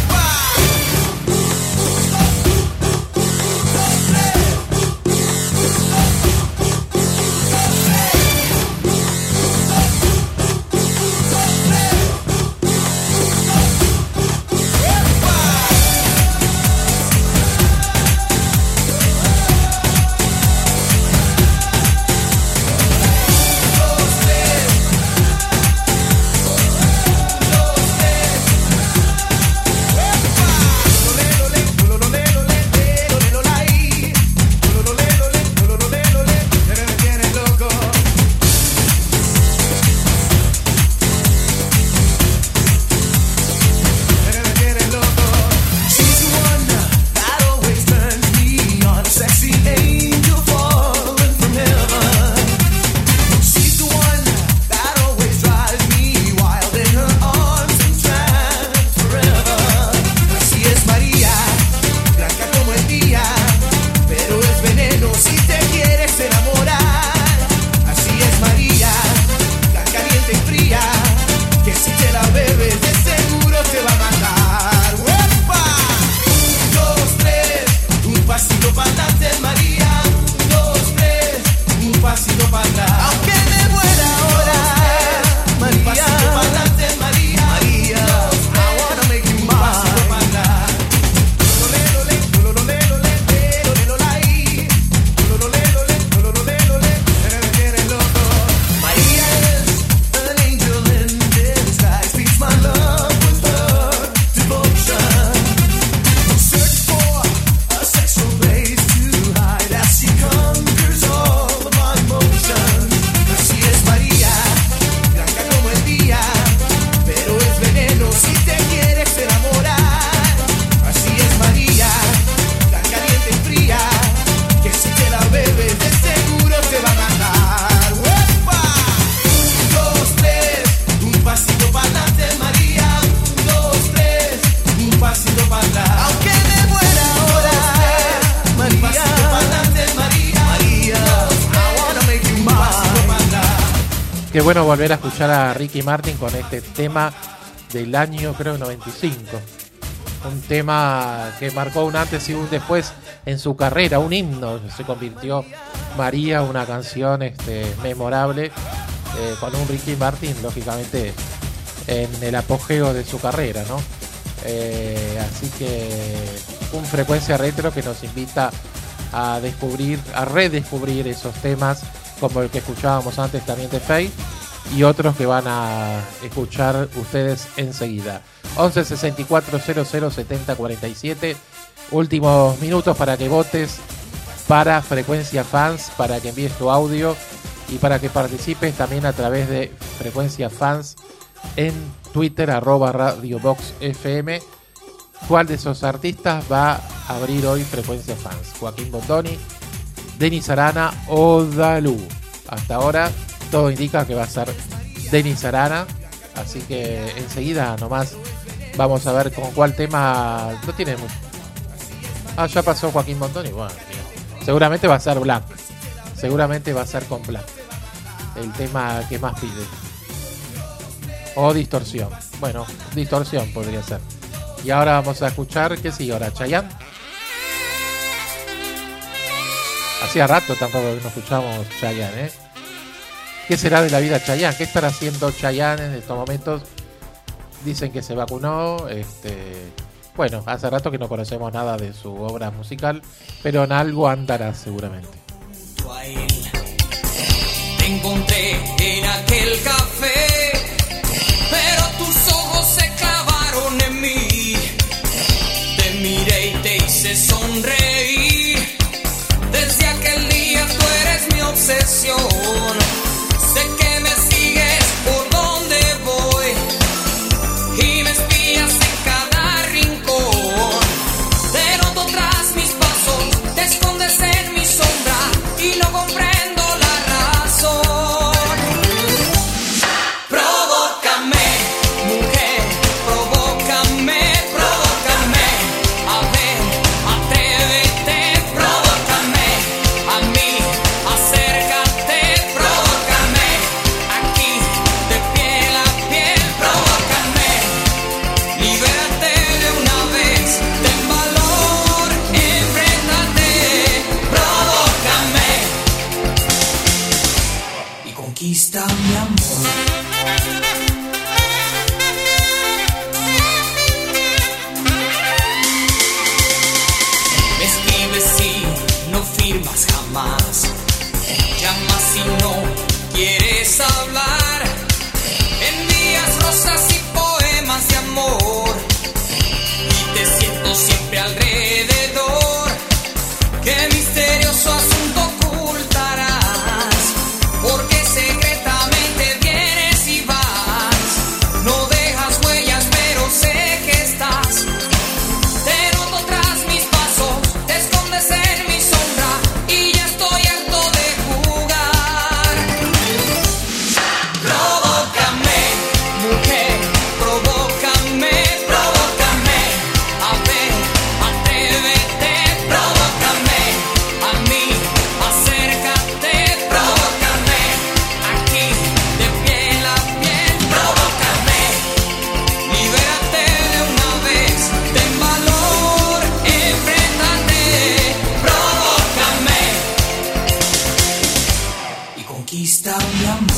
Qué bueno volver a escuchar a Ricky Martin con este tema del año, creo, noventa y cinco. Un tema que marcó un antes y un después en su carrera, un himno. Se convirtió María, una canción este, memorable, eh, con un Ricky Martin, lógicamente, en el apogeo de su carrera, ¿no? Eh, así que un Frecuencia Retro que nos invita a descubrir, a redescubrir esos temas, como el que escuchábamos antes también de Faye, y otros que van a escuchar ustedes enseguida. Once sesenta y cuatro cero cero setenta cuarenta y siete. Últimos minutos para que votes para Frecuencia Fans, para que envíes tu audio y para que participes también a través de Frecuencia Fans en Twitter, arroba Radio Box F M. ¿Cuál de esos artistas va a abrir hoy Frecuencia Fans? Joaquín Bondoni, Denis Arana o Dalú. Hasta ahora todo indica que va a ser Denis Arana, así que enseguida nomás vamos a ver con cuál tema. No tiene mucho. Ah, ya pasó Joaquín Bondoni. Bueno, mira, seguramente va a ser Black. Seguramente va a ser con Black el tema que más pide. O Distorsión. Bueno, Distorsión podría ser. Y ahora vamos a escuchar, ¿qué sigue ahora? ¿Chayanne? Hacía rato tampoco que no escuchamos Chayanne, ¿eh? ¿Qué será de la vida Chayanne? ¿Qué estará haciendo Chayanne en estos momentos? Dicen que se vacunó. Este, bueno, hace rato que no conocemos nada de su obra musical, pero en algo andará seguramente. Te encontré en aquel café, pero tus ojos se clavaron en mí. Te miré y te hice sonreír. Desde aquel día tú eres mi obsesión. Sé que me sigues por donde voy y me espías en cada rincón. Te noto tras mis pasos, te escondes en mi sombra y no comprendo la razón. Provócame, mujer, provócame, provócame. A ver, atrévete, provócame. A mí, acércate, provócame. conquista mi amor. Me escribes y no firmas jamás, llamas y no quieres hablar, envías rosas y poemas de amor y te siento siempre alrededor. Qué misterioso asunto ocultarás, porque secretamente vienes y vas, no dejas huellas pero sé que estás. Te noto tras mis pasos, te escondes en mi sombra y ya estoy harto de jugar. Provócame, mujer, provócame, provócame, a ver, atrévete, provócame, a mí, acércate, provócame, aquí, de piel a piel, provócame, libérate de una vez, ten valor, enfréntate, provócame y conquista mi amor.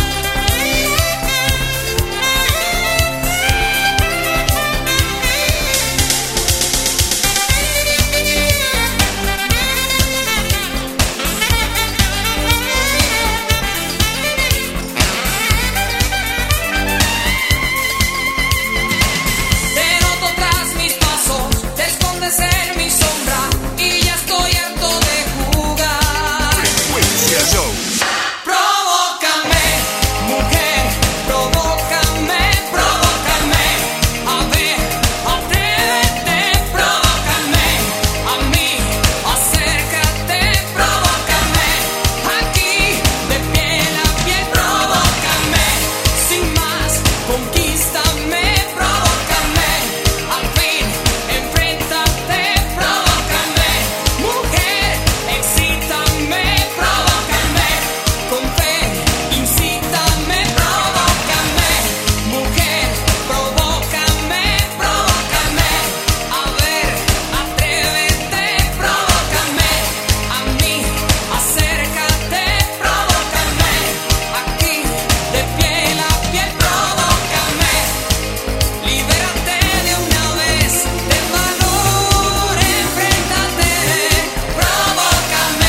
Te noto tras mis pasos, te escondes en mi sombra y ya estoy harto de jugar. Frecuencia Show. Provócame, mujer, provócame, provócame, a ver, atrévete, provócame, a mí, acércate, provócame, aquí, de piel a piel, provócame, sin más, conquístame, provócame, al fin, enfréntate, provócame, mujer, excítame, provócame, con fe, incítame, provócame, mujer, provócame, provócame, a ver, atrévete, provócame, a mí, acércate, provócame, aquí, de piel a piel, provócame, libérate de una vez, ten valor, enfréntate, provócame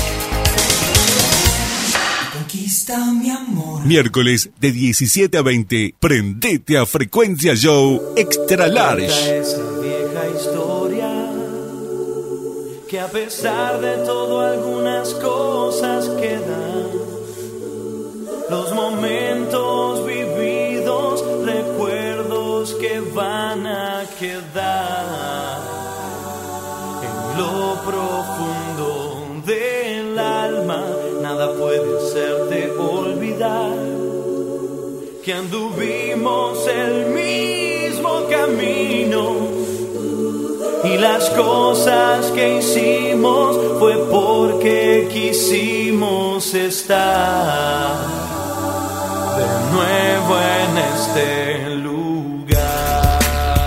y conquista mi amor. Miércoles de diecisiete a veinte, prendete a Frecuencia Show Extra Large. Esa vieja historia que a pesar de todo algunas cosas quedan, los momentos vividos, recuerdos que van a quedar en lo profundo del alma. Nada puede hacerte olvidar que anduvimos el mismo camino y las cosas que hicimos fue porque quisimos estar de nuevo en este lugar.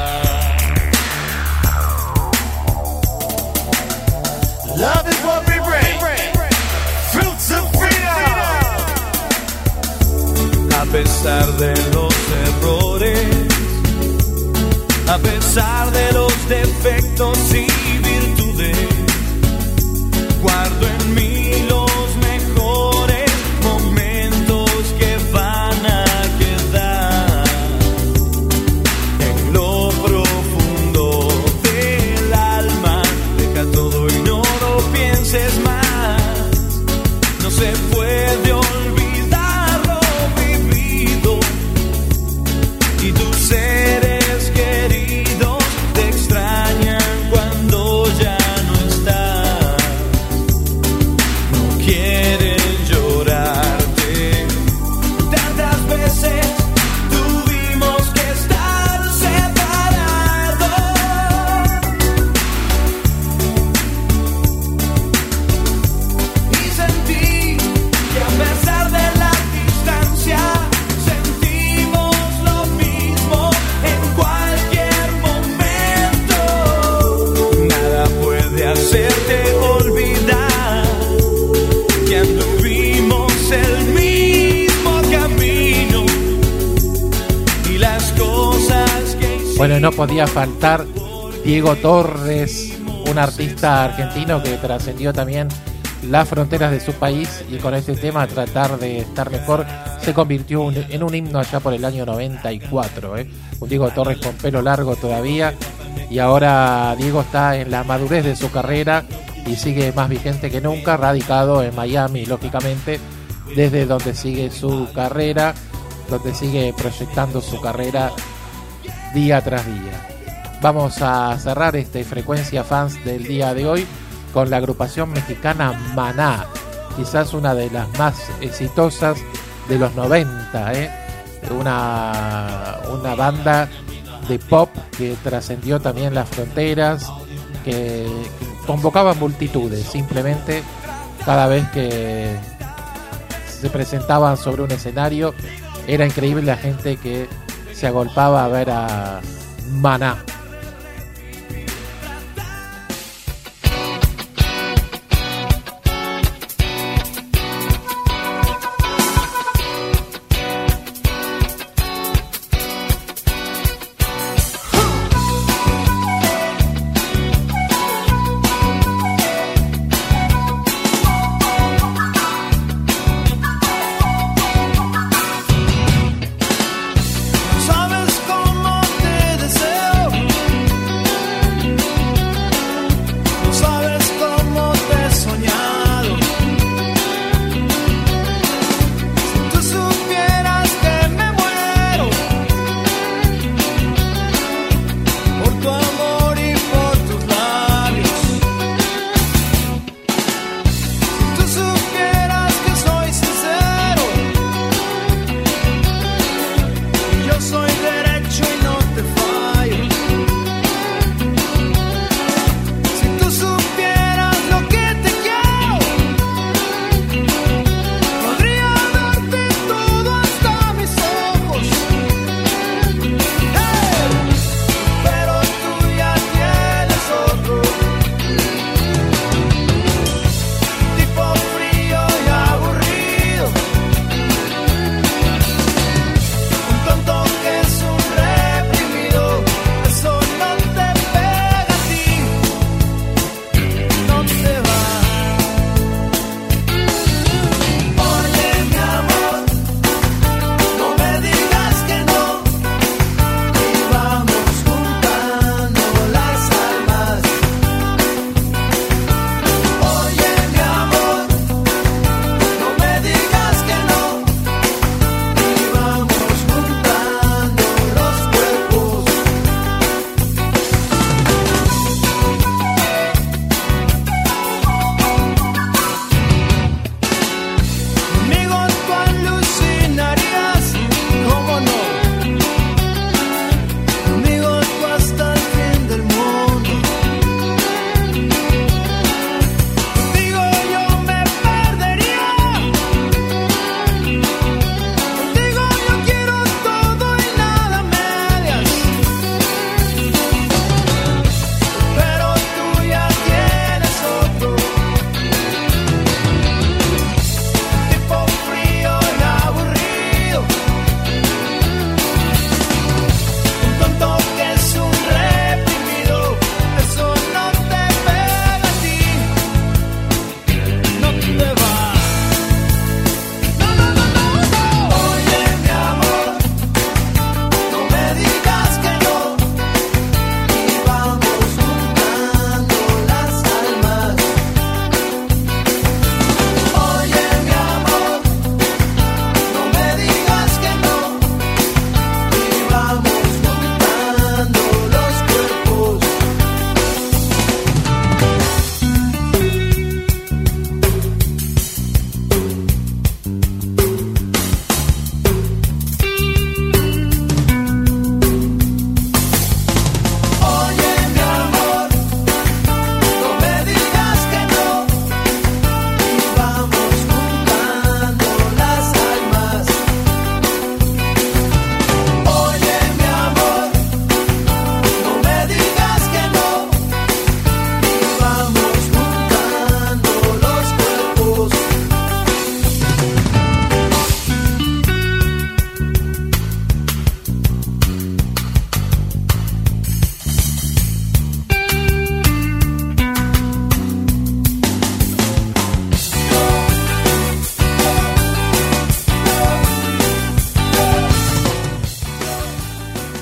Love is what we bring, fruits of freedom. A pesar de los errores, a pesar de los defectos y virtudes, guardo en mí los mejores momentos que van a quedar en lo profundo del alma. Deja todo y no lo pienses más. No se puede olvidar lo vivido y tus seres queridos te extrañan cuando ya no estás. No quieren llorarte. Tantas veces tuvimos que estar separados y sentí que a pesar de la distancia sentimos lo mismo en cualquier momento. Nada puede hacerte olvidar que anduvimos el mismo Bueno, no podía faltar Diego Torres, un artista argentino que trascendió también las fronteras de su país y con este tema, Tratar de Estar Mejor, se convirtió un, en un himno allá por el año noventa y cuatro. ¿eh? Un Diego Torres con pelo largo todavía, y ahora Diego está en la madurez de su carrera y sigue más vigente que nunca, radicado en Miami, lógicamente, desde donde sigue su carrera, donde sigue proyectando su carrera día tras día. Vamos a cerrar este Frecuencia Fans del día de hoy con la agrupación mexicana Maná, quizás una de las más exitosas de los noventa, ¿eh? una, una banda de pop que trascendió también las fronteras, que, que convocaba multitudes, simplemente cada vez que se presentaban sobre un escenario era increíble la gente que se agolpaba a ver a Maná. Sabes cómo te deseo.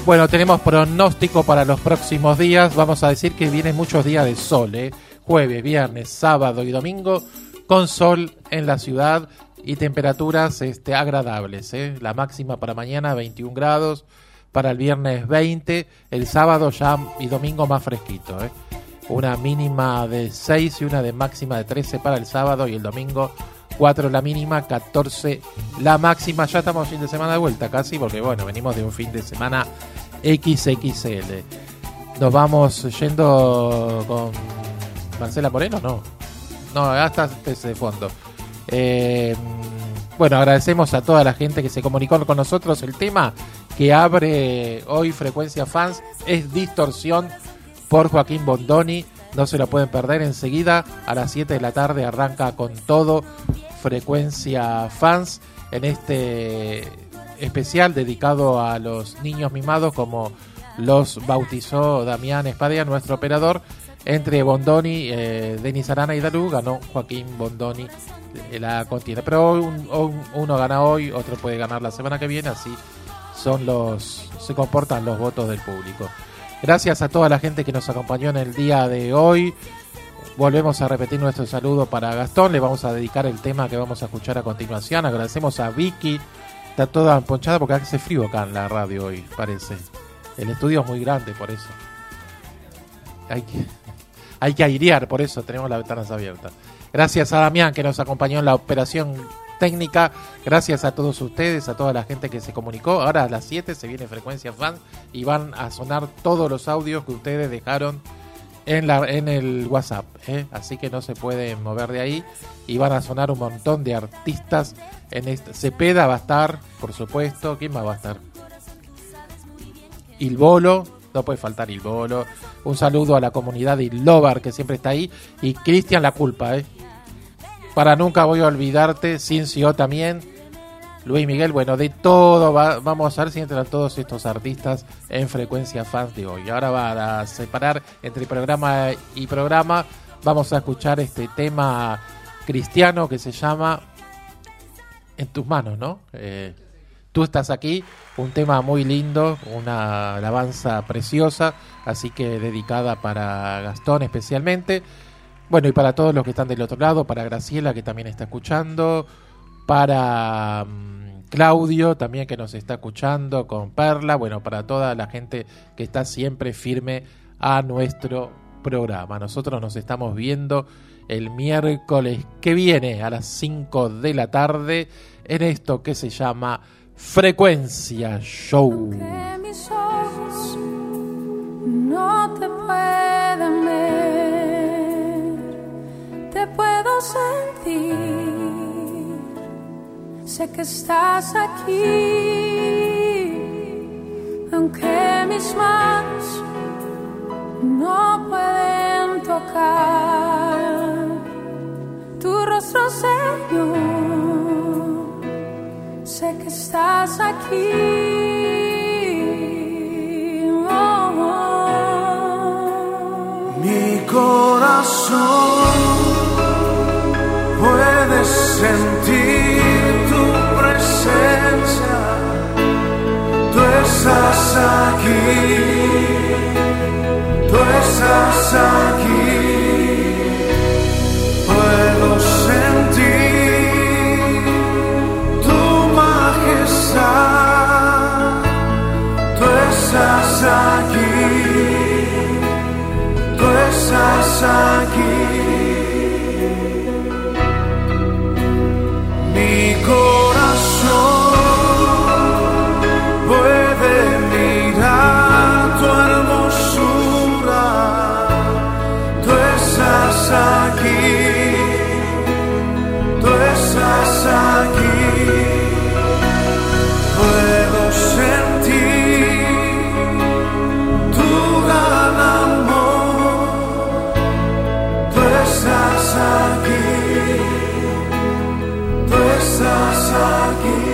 Bueno, tenemos pronóstico para los próximos días. Vamos a decir que vienen muchos días de sol, ¿eh? Jueves, viernes, sábado y domingo con sol en la ciudad y temperaturas este, agradables, ¿eh? La máxima para mañana veintiún grados, para el viernes veinte, el sábado ya y domingo más fresquito, ¿eh? Una mínima de seis y una de máxima de trece para el sábado y el domingo cuatro la mínima, catorce la máxima. Ya estamos fin de semana de vuelta casi, porque bueno, venimos de un fin de semana equis equis ele. Nos vamos yendo con Marcela Moreno, no, no, hasta ese fondo. Eh, bueno, agradecemos a toda la gente que se comunicó con nosotros. El tema que abre hoy Frecuencia Fans es Distorsión por Joaquín Bondoni. No se lo pueden perder. Enseguida a las siete de la tarde arranca con todo Frecuencia Fans en este especial dedicado a los niños mimados, como los bautizó Damián Espadia, nuestro operador. Entre Bondoni, eh, Denis Arana y Dalú ganó Joaquín Bondoni eh, la contienda. Pero un, un, uno gana hoy, otro puede ganar la semana que viene, así son los se comportan los votos del público. Gracias a toda la gente que nos acompañó en el día de hoy. Volvemos a repetir nuestro saludo para Gastón. Le vamos a dedicar el tema que vamos a escuchar a continuación. Agradecemos a Vicky. Está toda emponchada porque hace frío acá en la radio hoy, parece. El estudio es muy grande, por eso. Hay que, hay que airear, por eso tenemos las ventanas abiertas. Gracias a Damián que nos acompañó en la operación técnica. Gracias a todos ustedes, a toda la gente que se comunicó. Ahora a las siete se viene Frecuencia Fan y van a sonar todos los audios que ustedes dejaron en, la, en el WhatsApp, ¿eh? Así que no se pueden mover de ahí y van a sonar un montón de artistas en este. Cepeda va a estar, por supuesto. ¿Quién más va a estar? Il Bolo, no puede faltar Il Bolo. Un saludo a la comunidad de Ilobar que siempre está ahí. Y Cristian La Culpa, ¿eh? Para Nunca Voy a Olvidarte, Cincio también, Luis Miguel, bueno, de todo, va, vamos a ver si entran todos estos artistas en Frecuencia Fans de hoy. Ahora va a separar entre programa y programa, vamos a escuchar este tema cristiano que se llama En tus manos, ¿no? Eh, Tú estás aquí, un tema muy lindo, una alabanza preciosa, así que dedicada para Gastón especialmente. Bueno, y para todos los que están del otro lado, para Graciela que también está escuchando, para um, Claudio también que nos está escuchando, con Perla, bueno, para toda la gente que está siempre firme a nuestro programa. Nosotros nos estamos viendo el miércoles que viene a las cinco de la tarde en esto que se llama Frecuencia Show. Que mis ojos no te pueden ver, te puedo sentir, sé que estás aquí, aunque mis manos no pueden tocar tu rostro, Señor. Sé que estás aquí. Oh, oh. Mi corazón puede sentir tu presencia. Tú estás aquí. Tú estás aquí. Puedo sentir tú estás aquí, tú estás aquí. Mi corazón puede mirar tu hermosura, tú estás aquí, tú estás aquí. Puedo sentir tu gran amor. Tú estás aquí. Tú estás aquí.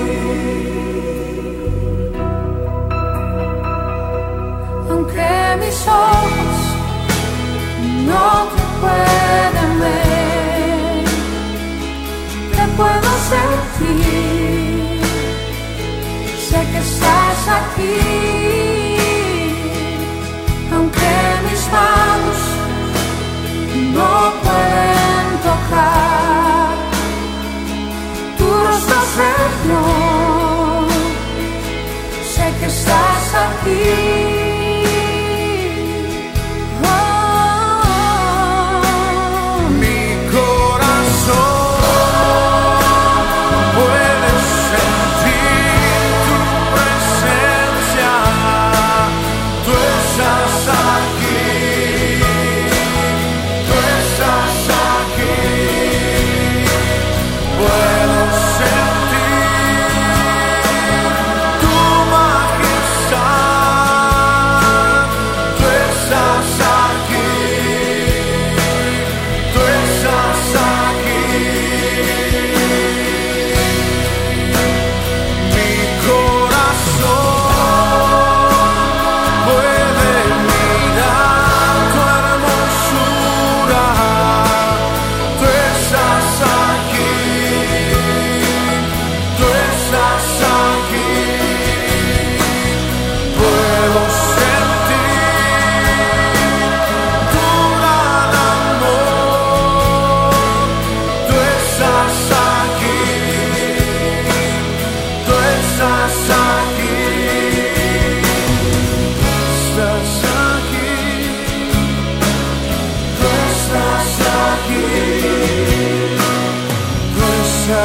Aunque mis ojos no te pueden ver, te puedo sentir. Sé que estás aquí,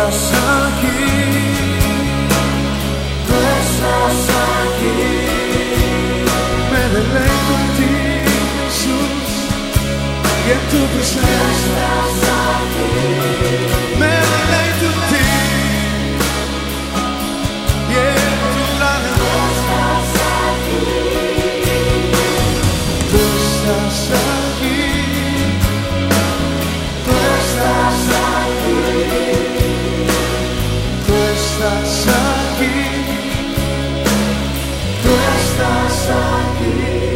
estás aquí, tú estás aquí. Me deleito en ti, Jesús, y en tu presencia. Me deleito en ti, y en tu alabanza. Tú estás aquí, tú estás aquí, tú estás aquí, tú estás aquí.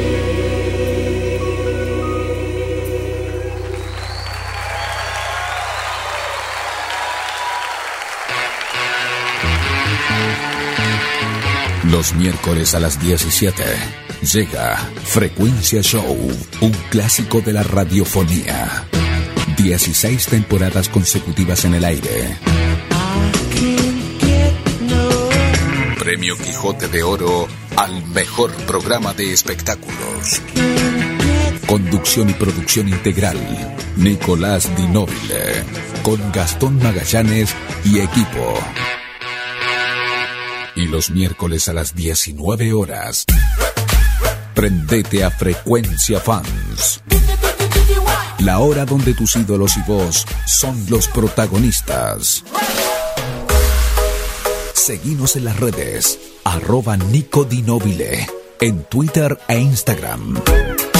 Los miércoles a las diecisiete llega Frecuencia Show, un clásico de la radiofonía. dieciséis temporadas consecutivas en el aire. Premio Quijote de Oro al mejor programa de espectáculos. Conducción y producción integral, Nicolás Di Nobile, con Gastón Magallanes y equipo. Y los miércoles a las diecinueve horas, prendete a Frecuencia Fans. La hora donde tus ídolos y vos son los protagonistas. Seguinos en las redes, arroba Nico Di Nobile, en Twitter e Instagram.